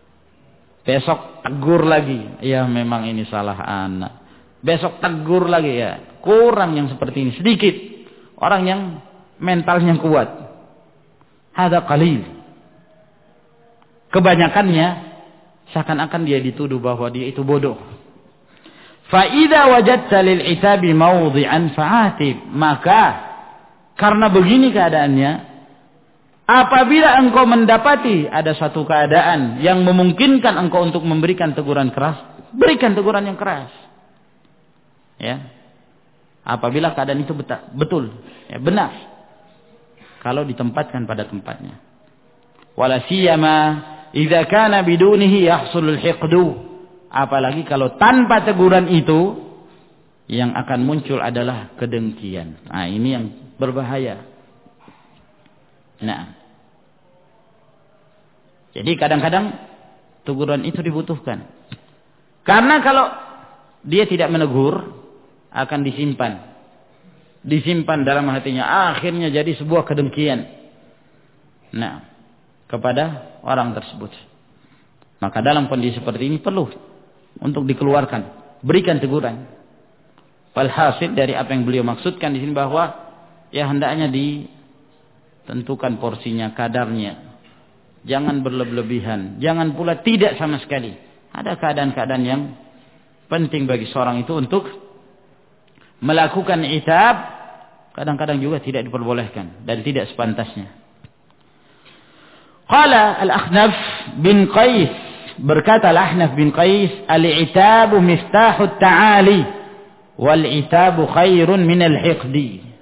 besok tegur lagi, ya memang ini salah anak. Besok tegur lagi, ya kurang yang seperti ini, sedikit orang yang mentalnya kuat. Hadza qalil. Kebanyakannya seakan-akan dia dituduh bahwa dia itu bodoh. Fa idza wajadta lil 'itabi mawdhi'an fa'atib, maka karena begini keadaannya, apabila engkau mendapati ada satu keadaan yang memungkinkan engkau untuk memberikan teguran keras, berikan teguran yang keras. Ya. Apabila keadaan itu betul, betul, ya, benar. Kalau ditempatkan pada tempatnya. Wala siyama idza kana bidunihi yahsulul hiqdu. Apalagi kalau tanpa teguran itu yang akan muncul adalah kedengkian. Nah, ini yang berbahaya. Nah, jadi kadang-kadang teguran itu dibutuhkan. Karena kalau dia tidak menegur, akan disimpan. Disimpan dalam hatinya. Akhirnya jadi sebuah kedengkian. Nah, kepada orang tersebut. Maka dalam kondisi seperti ini perlu untuk dikeluarkan. Berikan teguran. Walhasil dari apa yang beliau maksudkan di sini bahwa ya hendaknya ditentukan porsinya, kadarnya. Jangan berlebihan, jangan pula tidak sama sekali. Ada keadaan-keadaan yang penting bagi seorang itu untuk melakukan itab, kadang-kadang juga tidak diperbolehkan dan tidak sepantasnya. Qala Al-Akhnaf bin Qais, berkata Al-Akhnaf bin Qais, al-itabu miftahut ta'ali wal itabu khairun minal hiqdi.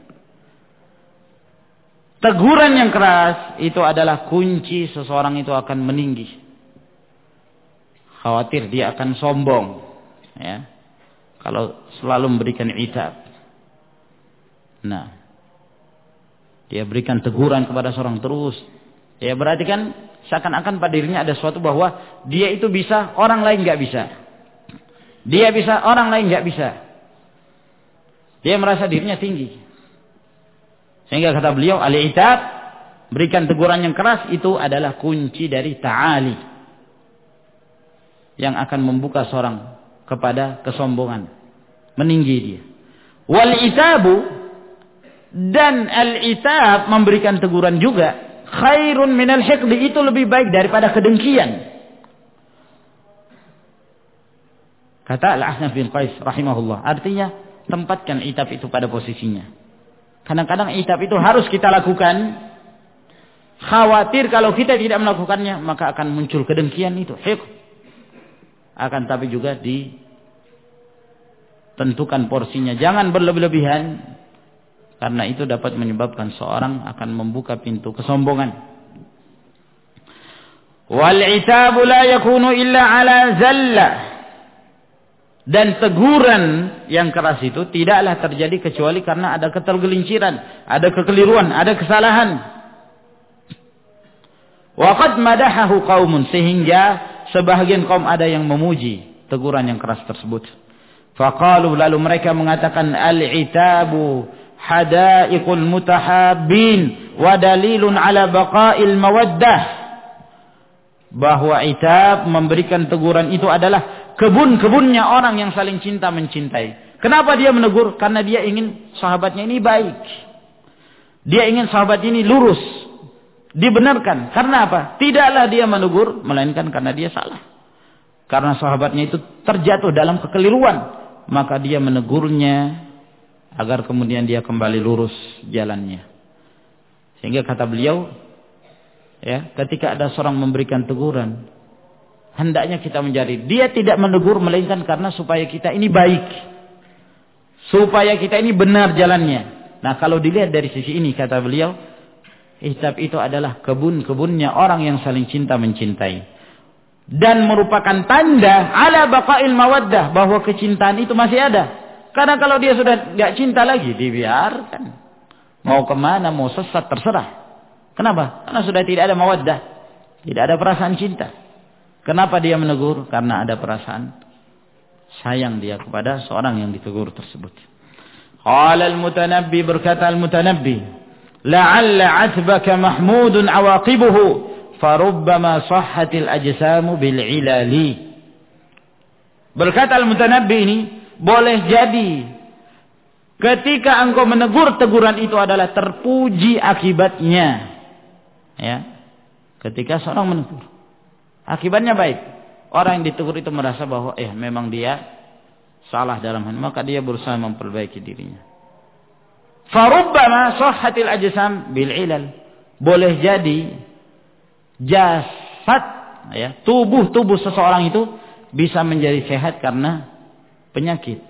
Teguran yang keras itu adalah kunci seseorang itu akan meninggi. Khawatir dia akan sombong, ya. Kalau selalu memberikan itab. Nah, dia berikan teguran kepada seorang terus. Ya berarti kan seakan-akan pada dirinya ada sesuatu bahwa dia itu bisa, orang lain nggak bisa. Dia bisa, orang lain nggak bisa. Dia merasa dirinya tinggi. Sehingga kata beliau, al-itab, berikan teguran yang keras, itu adalah kunci dari ta'ali. Yang akan membuka seorang kepada kesombongan. Meninggi dia. Wal-itabu, dan al-itab memberikan teguran juga, khairun minal hiqdi, itu lebih baik daripada kedengkian. Kata Al-Akhnaf bin Qais rahimahullah. Artinya, tempatkan itab itu pada posisinya. Kadang-kadang itab itu harus kita lakukan. Khawatir kalau kita tidak melakukannya, maka akan muncul kedengkian itu. Hiq. Akan tapi juga ditentukan porsinya. Jangan berlebih-lebihan. Karena itu dapat menyebabkan seorang akan membuka pintu kesombongan. Wal-itabu la yakunu illa ala zallah. Dan teguran yang keras itu tidaklah terjadi kecuali karena ada ketergelinciran, ada kekeliruan, ada kesalahan. Wa qad madahahu qaumun, sehingga sebahagian kaum ada yang memuji teguran yang keras tersebut. Faqalu, lalu mereka mengatakan al-itabu hadaiqul mutahabbin wa dalilun ala baqa'il mawaddah. Bahwa itab memberikan teguran itu adalah kebun-kebunnya orang yang saling cinta mencintai. Kenapa dia menegur? Karena dia ingin sahabatnya ini baik. Dia ingin sahabatnya ini lurus. Dibenarkan. Karena apa? Tidaklah dia menegur, melainkan karena dia salah. Karena sahabatnya itu terjatuh dalam kekeliruan. Maka dia menegurnya agar kemudian dia kembali lurus jalannya. Sehingga kata beliau, ya, ketika ada seorang memberikan teguran, hendaknya kita mencari. Dia tidak menegur melainkan karena supaya kita ini baik. Supaya kita ini benar jalannya. Nah, kalau dilihat dari sisi ini, kata beliau, itab itu adalah kebun-kebunnya orang yang saling cinta mencintai. Dan merupakan tanda ala baqa'il mawaddah, bahwa kecintaan itu masih ada. Karena kalau dia sudah tidak cinta lagi, dibiarkan. Mau kemana, mau sesat, terserah. Kenapa? Karena sudah tidak ada mawaddah. Tidak ada perasaan cinta. Kenapa dia menegur? Karena ada perasaan sayang dia kepada seorang yang ditegur tersebut. Qala al-Mutanabbi, berkata al-Mutanabbi, la'alla 'atbaka mahmudun 'awaqibuhu farubbama sahhatil ajsamu bil 'ilali. Berkata al-Mutanabbi ini, boleh jadi ketika engkau menegur, teguran itu adalah terpuji akibatnya. Ya. Ketika seorang menegur, akibatnya baik. Orang yang ditegur itu merasa bahwa eh memang dia salah dalam hal, maka dia berusaha memperbaiki dirinya. Farubbama sahhatil ajsam bil ilal. Boleh jadi jasad, ya, tubuh-tubuh seseorang itu bisa menjadi sehat karena penyakit.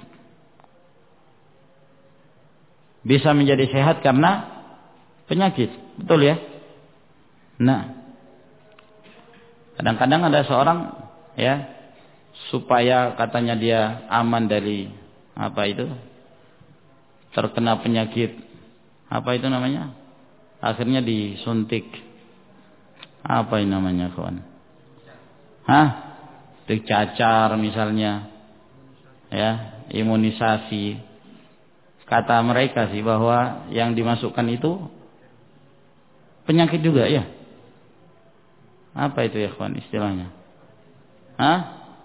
Bisa menjadi sehat karena penyakit. Betul ya? Nah, kadang-kadang ada seorang, ya, supaya katanya dia aman dari apa itu? Terkena penyakit apa itu namanya? Akhirnya disuntik. Apa ini namanya, kawan? Hah? Dicacar misalnya. Ya, imunisasi. Kata mereka sih bahwa yang dimasukkan itu penyakit juga ya. Apa itu ya, kawan, istilahnya? Hah?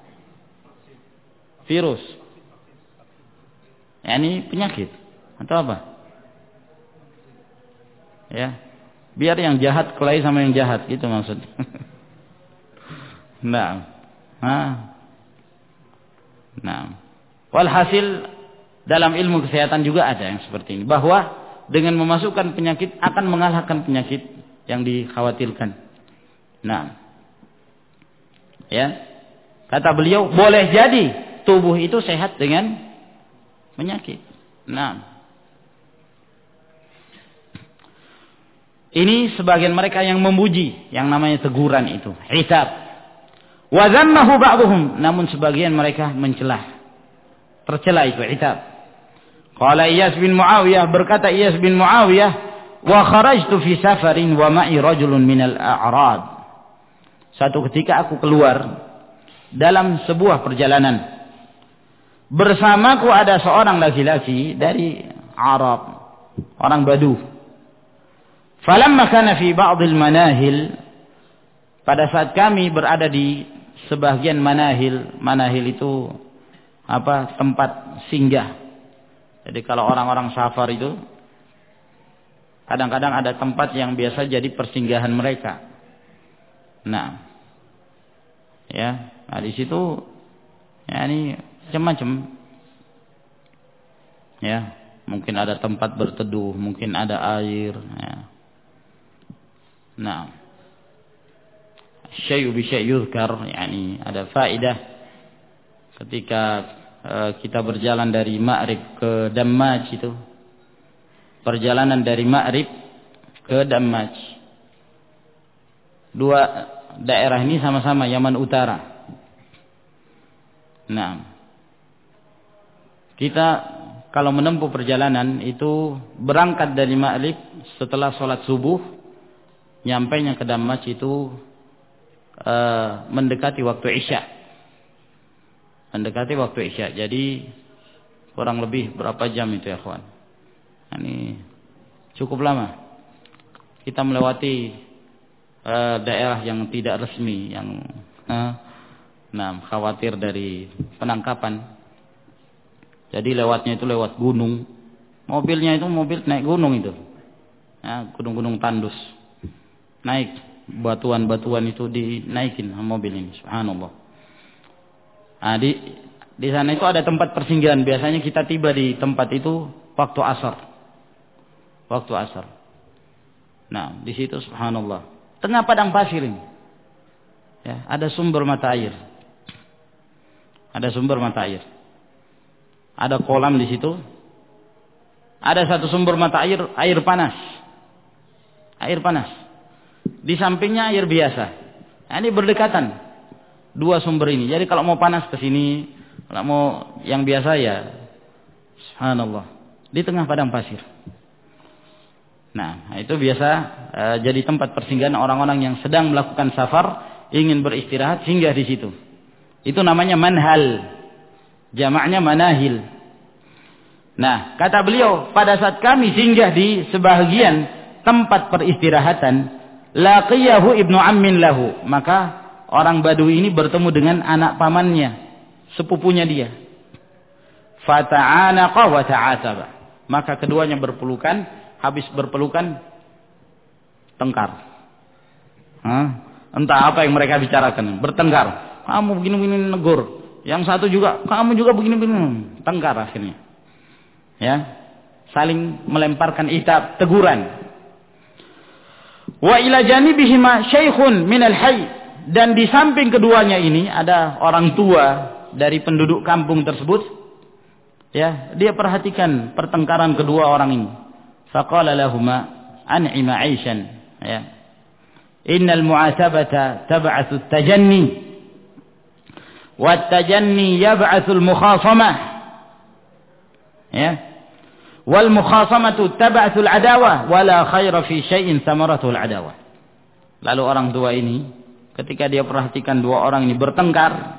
Virus. Ya, ini penyakit atau apa? Ya. Biar yang jahat kelahi sama yang jahat, gitu maksudnya. Nah. Hah? Nah. Walhasil dalam ilmu kesehatan juga ada yang seperti ini, bahwa dengan memasukkan penyakit akan mengalahkan penyakit yang dikhawatirkan. Nah. Ya. Kata beliau, boleh jadi tubuh itu sehat dengan penyakit. Nah. Ini sebagian mereka yang memuji yang namanya teguran itu, hisab. Wa zammahu ba'dhum, namun sebagian mereka mencelah. Tercela itu hisab. Qala Iyas bin Muawiyah, berkata Iyas bin Muawiyah, wa kharajtu fi safarin wa ma'i rajulun minal a'rad. Satu ketika aku keluar dalam sebuah perjalanan. Bersamaku ada seorang laki-laki dari Arab, orang Badu. Falamma kana fi ba'dil manahil, pada saat kami berada di sebagian manahil, manahil itu apa? Tempat singgah. Jadi kalau orang-orang safar itu kadang-kadang ada tempat yang biasa jadi persinggahan mereka. Nah, ya, nah di situ ya ini macam-macam. Ya, mungkin ada tempat berteduh, mungkin ada air, ya. Nah, syai'u bi syai' yuzkar, yani ada faedah ketika uh, kita berjalan dari Ma'rib ke Dammaj itu. Perjalanan dari Ma'rib ke Dammaj. Dua daerah ini sama-sama Yaman Utara. Nah, kita kalau menempuh perjalanan itu berangkat dari Ma'rib setelah sholat subuh, nyampainya ke Dammaj itu uh, mendekati waktu Isya. Mendekati waktu Isya. Jadi kurang lebih berapa jam itu ya, kawan? Ini cukup lama. Kita melewati uh, daerah yang tidak resmi, yang uh, nah, khawatir dari penangkapan. Jadi lewatnya itu lewat gunung. Mobilnya itu mobil naik gunung itu. Ya, gunung-gunung tandus. Naik batuan-batuan itu dinaikin mobil ini, subhanallah. Nah, di di sana itu ada tempat persinggahan. Biasanya kita tiba di tempat itu waktu asar, waktu asar. Nah, di situ subhanallah, tengah padang pasir ini, ya, ada sumber mata air, ada sumber mata air, ada kolam di situ, ada satu sumber mata air, air panas, air panas. Di sampingnya air biasa. Nah, ini berdekatan dua sumber ini. Jadi kalau mau panas ke sini, kalau mau yang biasa ya, subhanallah, di tengah padang pasir. Nah, itu biasa uh, jadi tempat persinggahan orang-orang yang sedang melakukan safar, ingin beristirahat, singgah di situ. Itu namanya manhal. Jamaknya manahil. Nah, kata beliau, pada saat kami singgah di sebahagian tempat peristirahatan, laqiyahu ibnu ammin lahu, maka orang Badui ini bertemu dengan anak pamannya, sepupunya dia. Fata'anaqa wa ta'ataba, maka keduanya berpelukan, habis berpelukan tengkar. Hah? Entah apa yang mereka bicarakan, bertengkar. Kamu begini-begini negur, yang satu juga kamu juga begini-begini, tengkar akhirnya. Ya, saling melemparkan itab, teguran. Wa ila janibihima syaikhun minal hayy, dan di samping keduanya ini ada orang tua dari penduduk kampung tersebut. Ya, dia perhatikan pertengkaran kedua orang ini. Faqala lahumā an'ima 'aishan, ya. Innal mu'atabata tab'atsu at-tajanni Wat tajanni yab'atsul mukhasamah. Ya. Wal mukhasamatu tab'atsul adawah wala khaira fi syai'in thamaratul adawah. Lalu orang tua ini ketika dia perhatikan dua orang ini bertengkar,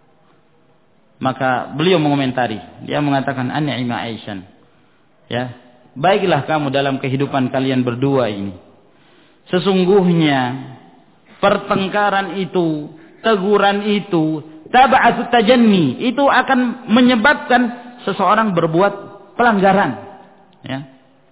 maka beliau mengomentari, dia mengatakan an'ima aishan. Ya, baiklah kamu dalam kehidupan kalian berdua ini. Sesungguhnya pertengkaran itu, teguran itu, tab'atut tajanni, itu akan menyebabkan seseorang berbuat pelanggaran. Ya.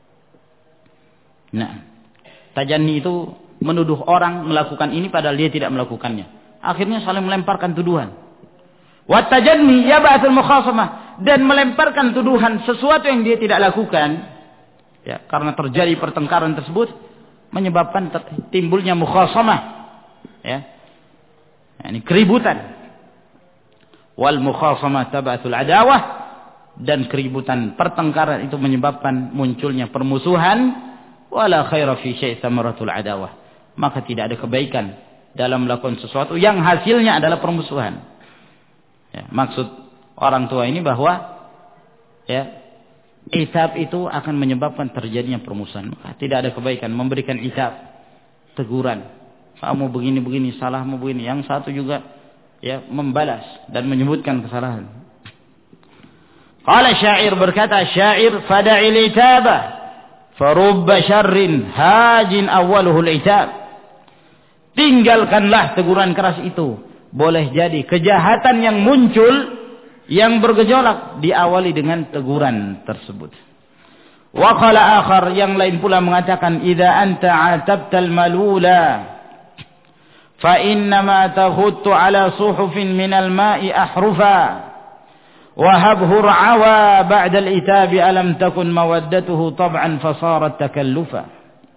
Nah, tajanni itu menuduh orang melakukan ini padahal dia tidak melakukannya. Akhirnya saling melemparkan tuduhan. Wat tajanni yab'atsul mukhasamah, dan melemparkan tuduhan sesuatu yang dia tidak lakukan. Ya, karena terjadi pertengkaran tersebut menyebabkan timbulnya mukhasamah. Ya. Nah, ini keributan. Wal mukhasamah tab'atsul adawah, dan keributan pertengkaran itu menyebabkan munculnya permusuhan. Wala khaira fi syai' thamaratul adawah. Maka tidak ada kebaikan dalam melakukan sesuatu yang hasilnya adalah permusuhan. Ya, maksud orang tua ini bahwa ya, itab itu akan menyebabkan terjadinya permusuhan. Maka tidak ada kebaikan memberikan itab, teguran. Kamu begini-begini, salahmu begini. Yang satu juga ya membalas dan menyebutkan kesalahan. Qala syair, berkata syair, fada'il itabah farubba syarrin hajin awwaluhul itab. Tinggalkanlah teguran keras itu. Boleh jadi kejahatan yang muncul, yang bergejolak, diawali dengan teguran tersebut. Wa qala akhar, yang lain pula mengatakan, idza anta atabtal malula fa innama taghuttu ala suhufin minal ma'i ahrufa wa habhu ra'awa ba'da al-itabi alam takun mawaddatuhu tab'an fasarat takallufa.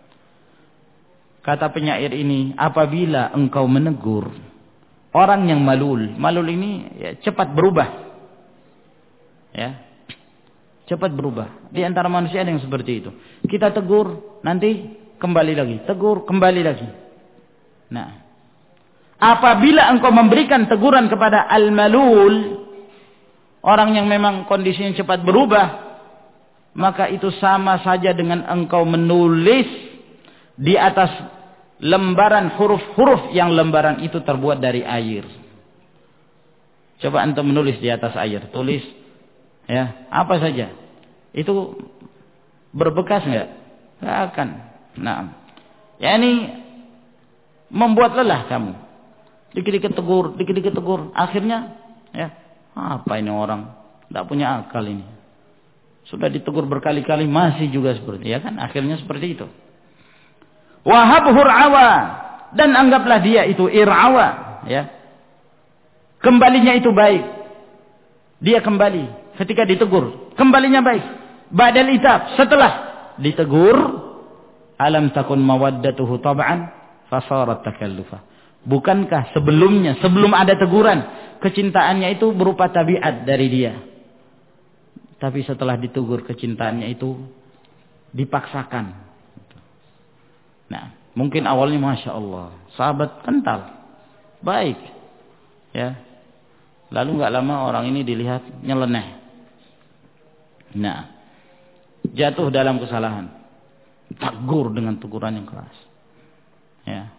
Kata penyair ini, apabila engkau menegur orang yang malul, malul ini ya, cepat berubah, ya, cepat berubah. Di antara manusia ada yang seperti itu. Kita tegur, nanti kembali lagi, tegur, kembali lagi. Nah, apabila engkau memberikan teguran kepada al-malul, orang yang memang kondisinya cepat berubah, maka itu sama saja dengan engkau menulis di atas lembaran huruf-huruf yang lembaran itu terbuat dari air. Coba antum menulis di atas air, tulis ya, apa saja. Itu berbekas enggak? Enggak akan. Nah, ya ini membuat lelah kamu. Dikit-dikit tegur, dikit-dikit tegur, akhirnya ya, apa ini orang enggak punya akal ini. Sudah ditegur berkali-kali masih juga seperti ya kan? Akhirnya seperti itu. Wahabhur awa, dan anggaplah dia itu ir'awa, ya. Kembalinya itu baik. Dia kembali ketika ditegur, kembalinya baik. Ba'dal itab, setelah ditegur, alam takun mawaddatuhu tab'an fasarat takallufa. Bukankah sebelumnya, sebelum ada teguran, kecintaannya itu berupa tabiat dari dia. Tapi setelah ditegur, kecintaannya itu dipaksakan. Nah, mungkin awalnya Masya Allah, sahabat kental, baik, ya. Lalu nggak lama orang ini dilihat nyeleneh. Nah, jatuh dalam kesalahan, tegur dengan teguran yang keras, ya.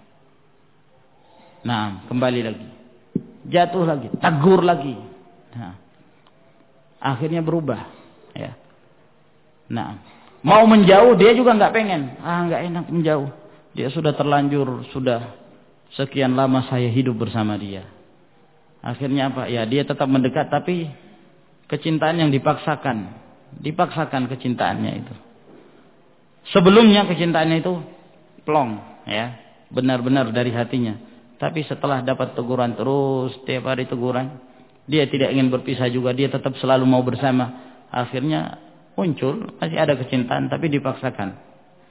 Nah, kembali lagi, jatuh lagi, tegur lagi. Nah, akhirnya berubah, ya. Nah, mau menjauh dia juga nggak pengen, ah nggak enak menjauh. Dia sudah terlanjur, sudah sekian lama saya hidup bersama dia. Akhirnya apa? Ya dia tetap mendekat, tapi kecintaan yang dipaksakan, dipaksakan kecintaannya itu. Sebelumnya kecintaannya itu plong, ya, benar-benar dari hatinya. Tapi setelah dapat teguran terus, tiap hari teguran, dia tidak ingin berpisah juga, dia tetap selalu mau bersama. Akhirnya muncul, masih ada kecintaan, tapi dipaksakan.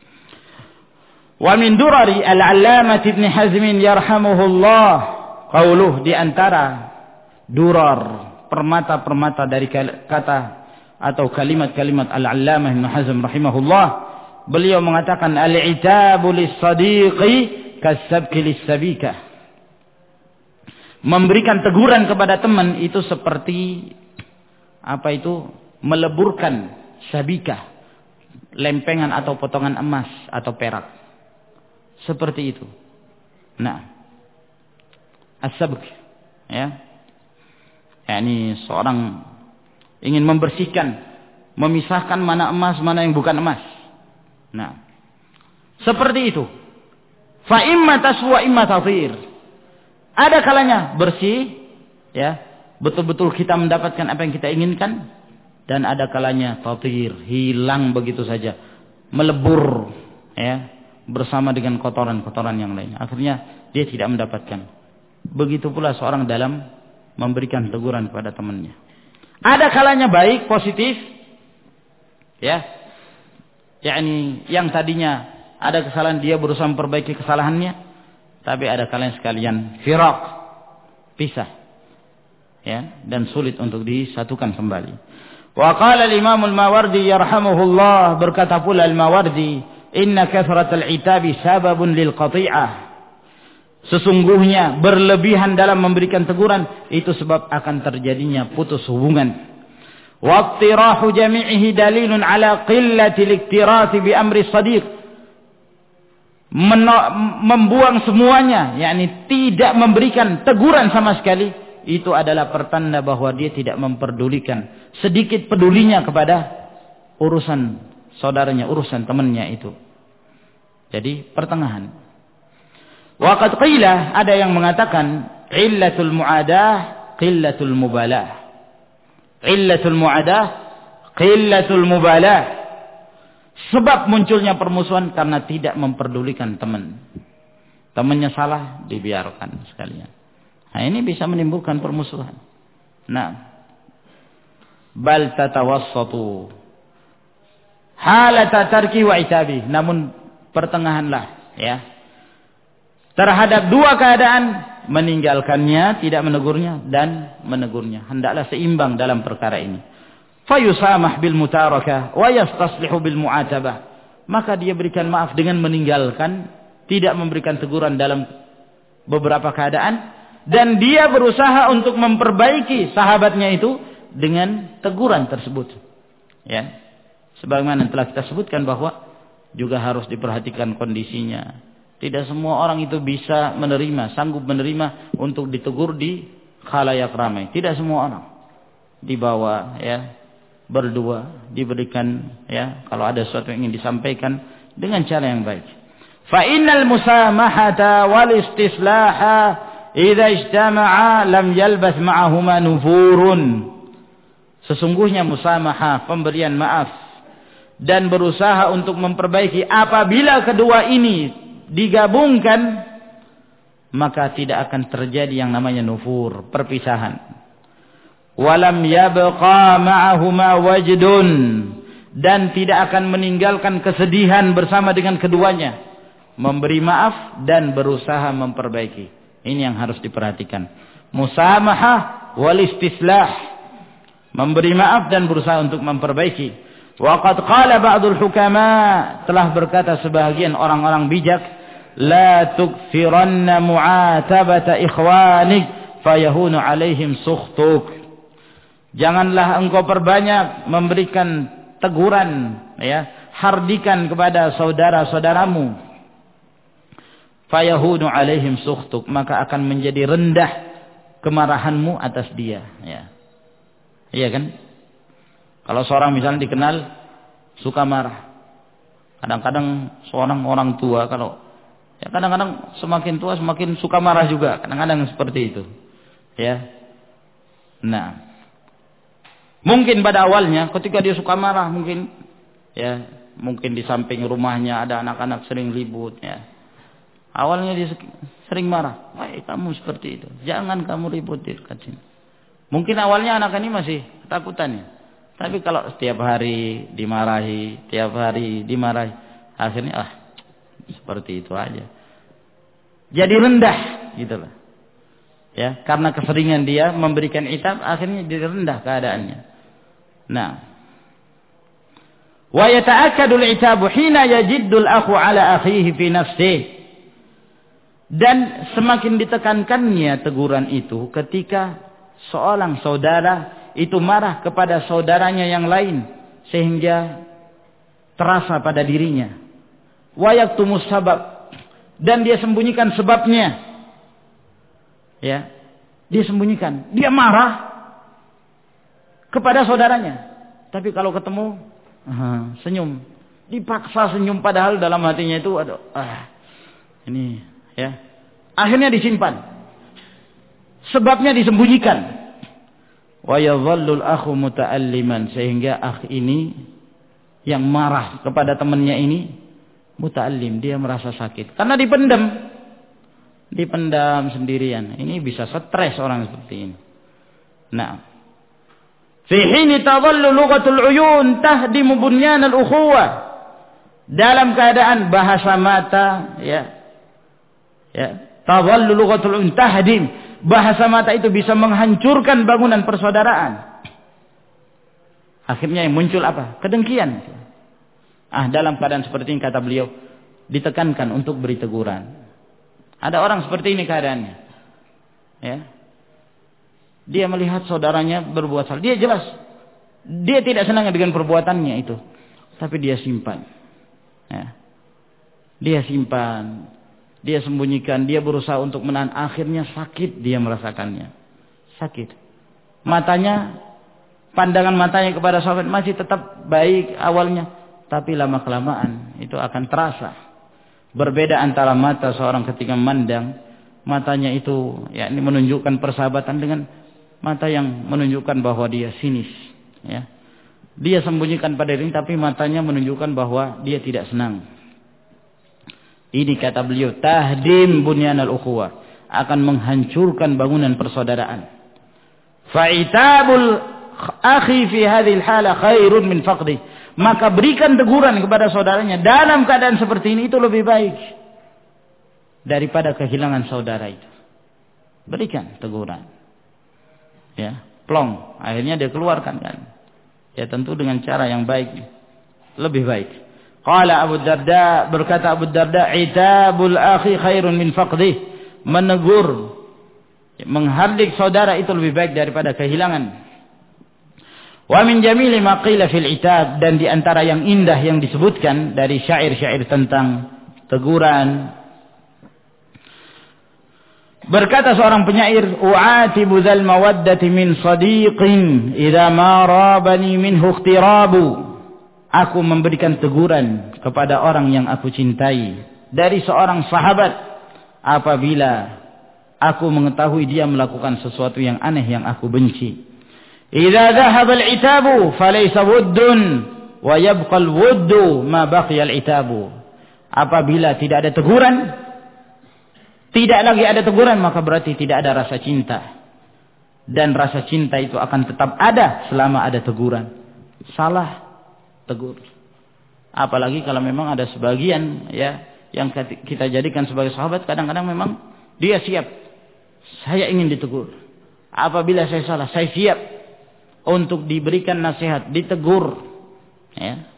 Wa min durari al-allamah Ibn Hazm yarhamuhullah qauluh, di antara durar, permata-permata dari kata atau kalimat-kalimat al-allamah Ibn Hazm rahimahullah, beliau mengatakan al-itabu lis-sadiqi kas-sabki lis-sabika. memberikan teguran kepada teman itu seperti apa itu? Meleburkan sabikah, lempengan atau potongan emas atau perak. Seperti itu. Nah, as-sabq, ya. yakni seorang ingin membersihkan, memisahkan mana emas, mana yang bukan emas. Nah, seperti itu. Fa imma taswa imma tathir. Ada kalanya bersih, ya, betul-betul kita mendapatkan apa yang kita inginkan, dan ada kalanya tathir, hilang begitu saja, melebur, ya, bersama dengan kotoran-kotoran yang lain. Akhirnya dia tidak mendapatkan. Begitu pula seorang dalam memberikan teguran kepada temannya. Ada kalanya baik, positif, ya, yakni yang tadinya ada kesalahan dia berusaha memperbaiki kesalahannya, tapi ada kalanya sekalian firaq, pisah, ya, dan sulit untuk disatukan kembali. Wa qala al-Imam al-Mawardi yarhamuhullah, berkata pula al-Mawardi, inna kathratal itabi sababun lil qati'ah. Sesungguhnya berlebihan dalam memberikan teguran itu sebab akan terjadinya putus hubungan. Wa iqtirahu jami'ihi dalilun ala qillati al-iktirati bi amri shadiq. Membuang semuanya, yakni tidak memberikan teguran sama sekali, itu adalah pertanda bahwa dia tidak memperdulikan sedikit pedulinya kepada urusan saudaranya, urusan temannya itu. Jadi pertengahan. Waqad qila, ada yang mengatakan illatul mu'adah qillatul mubalah. Illatul mu'adah qillatul mubalah. Sebab munculnya permusuhan karena tidak memperdulikan teman. Temannya salah, dibiarkan sekalian. Nah, ini bisa menimbulkan permusuhan. Nah, bal tatawassatu halata tarki wa itabi. Namun pertengahanlah, ya, terhadap dua keadaan, meninggalkannya, tidak menegurnya, dan menegurnya. Hendaklah seimbang dalam perkara ini. Fayusamah bil mutarakah wa yastaslihu bil mu'atabah. Maka dia berikan maaf dengan meninggalkan, tidak memberikan teguran dalam beberapa keadaan, dan dia berusaha untuk memperbaiki sahabatnya itu dengan teguran tersebut. Ya. Sebagaimana telah kita sebutkan bahwa juga harus diperhatikan kondisinya. Tidak semua orang itu bisa menerima, sanggup menerima untuk ditegur di khalayak ramai. Tidak semua orang. Dibawa, ya, berdua, diberikan, ya, kalau ada sesuatu yang ingin disampaikan dengan cara yang baik. Fa innal musamahata wal istislaha idza ijtama'a lam yalbath ma'ahuma nufurun. Sesungguhnya musamaha, pemberian maaf, dan berusaha untuk memperbaiki, apabila kedua ini digabungkan, maka tidak akan terjadi yang namanya nufur, perpisahan. Walam yabqa ma'ahuma wajdun, dan tidak akan meninggalkan kesedihan bersama dengan keduanya. Memberi maaf dan berusaha memperbaiki. Ini yang harus diperhatikan. Musamahah wal istislah, memberi maaf dan berusaha untuk memperbaiki. Wa qad qala ba'dul hukama, telah berkata sebahagian orang-orang bijak, la tukfiranna mu'atabata ikhwanik fayahunu alaihim sukhtuk. Janganlah engkau perbanyak memberikan teguran, ya, hardikan kepada saudara-saudaramu. Fayahunu alaihim sukhtuk, maka akan menjadi rendah kemarahanmu atas dia, ya. Iya kan? Kalau seorang misalnya dikenal suka marah, kadang-kadang seorang orang tua, kalau ya kadang-kadang semakin tua semakin suka marah juga, kadang-kadang seperti itu, ya. Nah, mungkin pada awalnya ketika dia suka marah, mungkin, ya, mungkin di samping rumahnya ada anak-anak sering ribut, ya. Awalnya dia sering marah, wah kamu seperti itu, jangan kamu ribut di dekat sini. Mungkin awalnya anak ini masih ketakutan, ya. Tapi kalau setiap hari dimarahi, tiap hari dimarahi, akhirnya ah seperti itu aja. Jadi rendah, gitulah. Ya, karena keseringan dia memberikan itab, akhirnya jadi rendah keadaannya. Nah, wa yata'akkadu al-'itabu hina yajiddu al-akhu 'ala akhihi fi nafsihi. Dan semakin ditekankannya teguran itu ketika seorang saudara itu marah kepada saudaranya yang lain sehingga terasa pada dirinya. Wa yaktumus sabab, dan dia sembunyikan sebabnya. Ya, dia sembunyikan. Dia marah kepada saudaranya. Tapi kalau ketemu, uh, senyum. Dipaksa senyum padahal dalam hatinya itu aduh, ah, ini ya. Akhirnya disimpan. Sebabnya disembunyikan. Wa yadhallul akhu muta'alliman, sehingga akh ini yang marah kepada temannya ini muta'allim, dia merasa sakit karena dipendam. Dipendam sendirian. Ini bisa stres orang seperti ini. Nah, fi hini tadhallu lughatul uyun tahdimu bunyan al-ukhuwah. Dalam keadaan bahasa mata ya. Ya, tadhallu lughatul uyun tahdim. Bahasa mata itu bisa menghancurkan bangunan persaudaraan. Akhirnya yang muncul apa? Kedengkian. Ah, dalam keadaan seperti ini kata beliau, ditekankan untuk beri teguran. Ada orang seperti ini keadaannya. Ya. Dia melihat saudaranya berbuat salah. Dia jelas dia tidak senang dengan perbuatannya itu. Tapi dia simpan. Ya. Dia simpan. Dia sembunyikan, dia berusaha untuk menahan, akhirnya sakit dia merasakannya. Sakit. Matanya, pandangan matanya kepada sahabat masih tetap baik awalnya, tapi lama-kelamaan itu akan terasa. Berbeda antara mata seorang ketika memandang, matanya itu ya ini menunjukkan persahabatan dengan mata yang menunjukkan bahwa dia sinis, ya. Dia sembunyikan pada diri tapi matanya menunjukkan bahwa dia tidak senang. Ini kata beliau, tahdim bunyanal ukhuwah, akan menghancurkan bangunan persaudaraan. Fa'itabul akhi fi hadhil hala khairun min faqdi. Maka berikan teguran kepada saudaranya dalam keadaan seperti ini itu lebih baik daripada kehilangan saudara itu. Berikan teguran. Ya, plong, akhirnya dia keluarkan kan. Ya tentu dengan cara yang baik, lebih baik. Qala Abu Darda, berkata Abu Darda, itabul akhi khairun min faqdih. Menegur, menghardik saudara itu lebih baik daripada kehilangan. Wa min jamili ma qila fil itab, dan di antara yang indah yang disebutkan dari syair-syair tentang teguran. Berkata seorang penyair, u'atibu dzal mawaddati min sadiqin idza ma rabani minhu ikhtirabu. Aku memberikan teguran kepada orang yang aku cintai dari seorang sahabat apabila aku mengetahui dia melakukan sesuatu yang aneh yang aku benci. Idza dhahaba al-'itabu falaysa wuddun wa yabqa al-wuddu ma baqiya al-'itabu. Apabila tidak ada teguran, tidak lagi ada teguran, maka berarti tidak ada rasa cinta. Dan rasa cinta itu akan tetap ada selama ada teguran. Salah, tegur. Apalagi kalau memang ada sebagian ya yang kita jadikan sebagai sahabat, kadang-kadang memang dia siap. Saya ingin ditegur. Apabila saya salah, saya siap untuk diberikan nasihat, ditegur. Ya.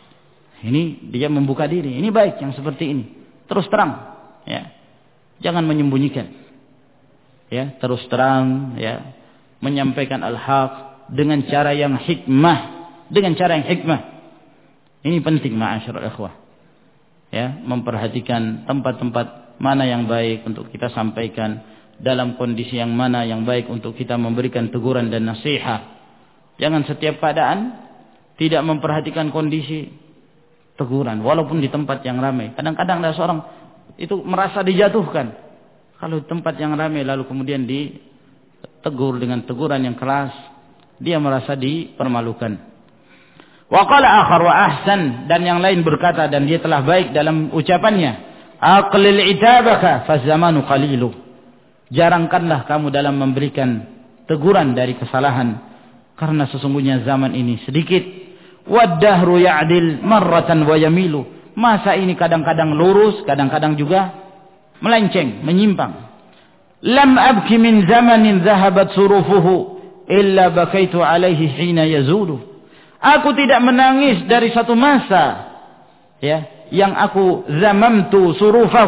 Ini dia membuka diri. Ini baik yang seperti ini. Terus terang, ya. Jangan menyembunyikan. Ya, terus terang, ya. Menyampaikan al-haq dengan cara yang hikmah, dengan cara yang hikmah. Ini penting ma'asyiral ikhwah. Ya, memperhatikan tempat-tempat mana yang baik untuk kita sampaikan, dalam kondisi yang mana yang baik untuk kita memberikan teguran dan nasihat. Jangan setiap keadaan tidak memperhatikan kondisi teguran walaupun di tempat yang ramai. Kadang-kadang ada seorang itu merasa dijatuhkan kalau di tempat yang ramai lalu kemudian ditegur dengan teguran yang keras, dia merasa dipermalukan. Wa qala akhar wa ahsan, dan yang lain berkata dan dia telah baik dalam ucapannya, aqlil itabaka fa zamanu qalilu. Jarangkanlah kamu dalam memberikan teguran dari kesalahan, karena sesungguhnya zaman ini sedikit. Wad-dahru ya'dil marratan wa yamilu. Masa ini kadang-kadang lurus, kadang-kadang juga melenceng, menyimpang. Lam abki min zamanin dhahabat surufuhu illa bakaitu alaihi hina yazulu. Aku tidak menangis dari satu masa ya yang aku zamamtu surufahu,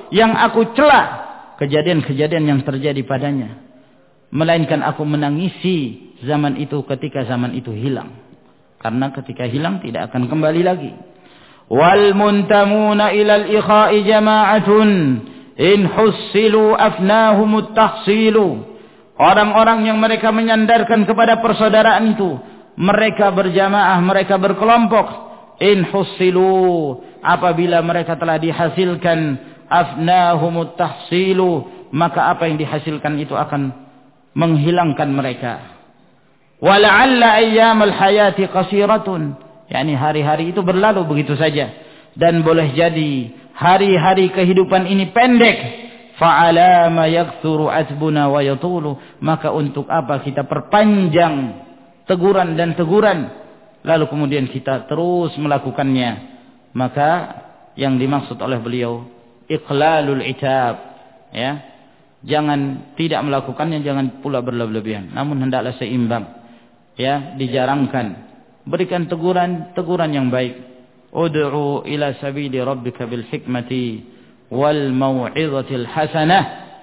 yang aku cela kejadian-kejadian yang terjadi padanya, melainkan aku menangisi zaman itu ketika zaman itu hilang. Karena ketika hilang tidak akan kembali lagi. Wal muntamuna ilal ikha'i jama'atun in hussilu afnahumut tahsilu. Orang-orang yang mereka menyandarkan kepada persaudaraan itu, mereka berjamaah, mereka berkelompok. In hussilu, apabila mereka telah dihasilkan, afnahumut tahsilu, maka apa yang dihasilkan itu akan menghilangkan mereka. Wala'alla ayyamal hayati qasiratun, yakni hari-hari itu berlalu begitu saja, dan boleh jadi hari-hari kehidupan ini pendek. Fa'ala ma yakthuru atbuna wa yatulu, maka untuk apa kita perpanjang teguran dan teguran lalu kemudian kita terus melakukannya. Maka yang dimaksud oleh beliau iqlalul itab, ya, jangan tidak melakukannya, jangan pula berlebihan, namun hendaklah seimbang, ya, dijarangkan. Berikan teguran, teguran yang baik. Ud'u ila sabili rabbika bil hikmati wal mau'izatil hasanah.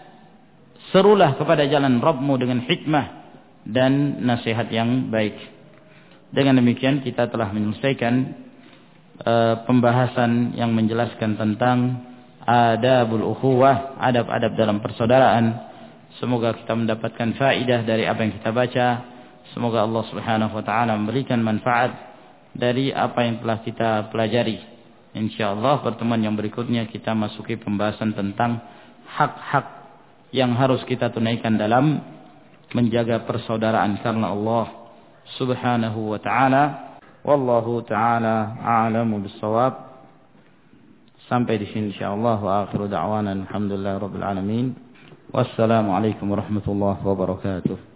Serulah kepada jalan Rabbmu dengan hikmah dan nasihat yang baik. Dengan demikian kita telah menyelesaikan uh, pembahasan yang menjelaskan tentang adabul ukhuwah, adab-adab dalam persaudaraan. Semoga kita mendapatkan faedah dari apa yang kita baca. Semoga Allah Subhanahu wa taala memberikan manfaat dari apa yang telah kita pelajari. Insyaallah pertemuan yang berikutnya kita masuki pembahasan tentang hak-hak yang harus kita tunaikan dalam menjaga persaudaraan karena Allah Subhanahu wa taala. Wallahu taala a'lamu bis-shawab. Sampai di sini insyaallah, wa akhiru da'wana alhamdulillahirabbil alamin. Wassalamu alaikum warahmatullahi wabarakatuh.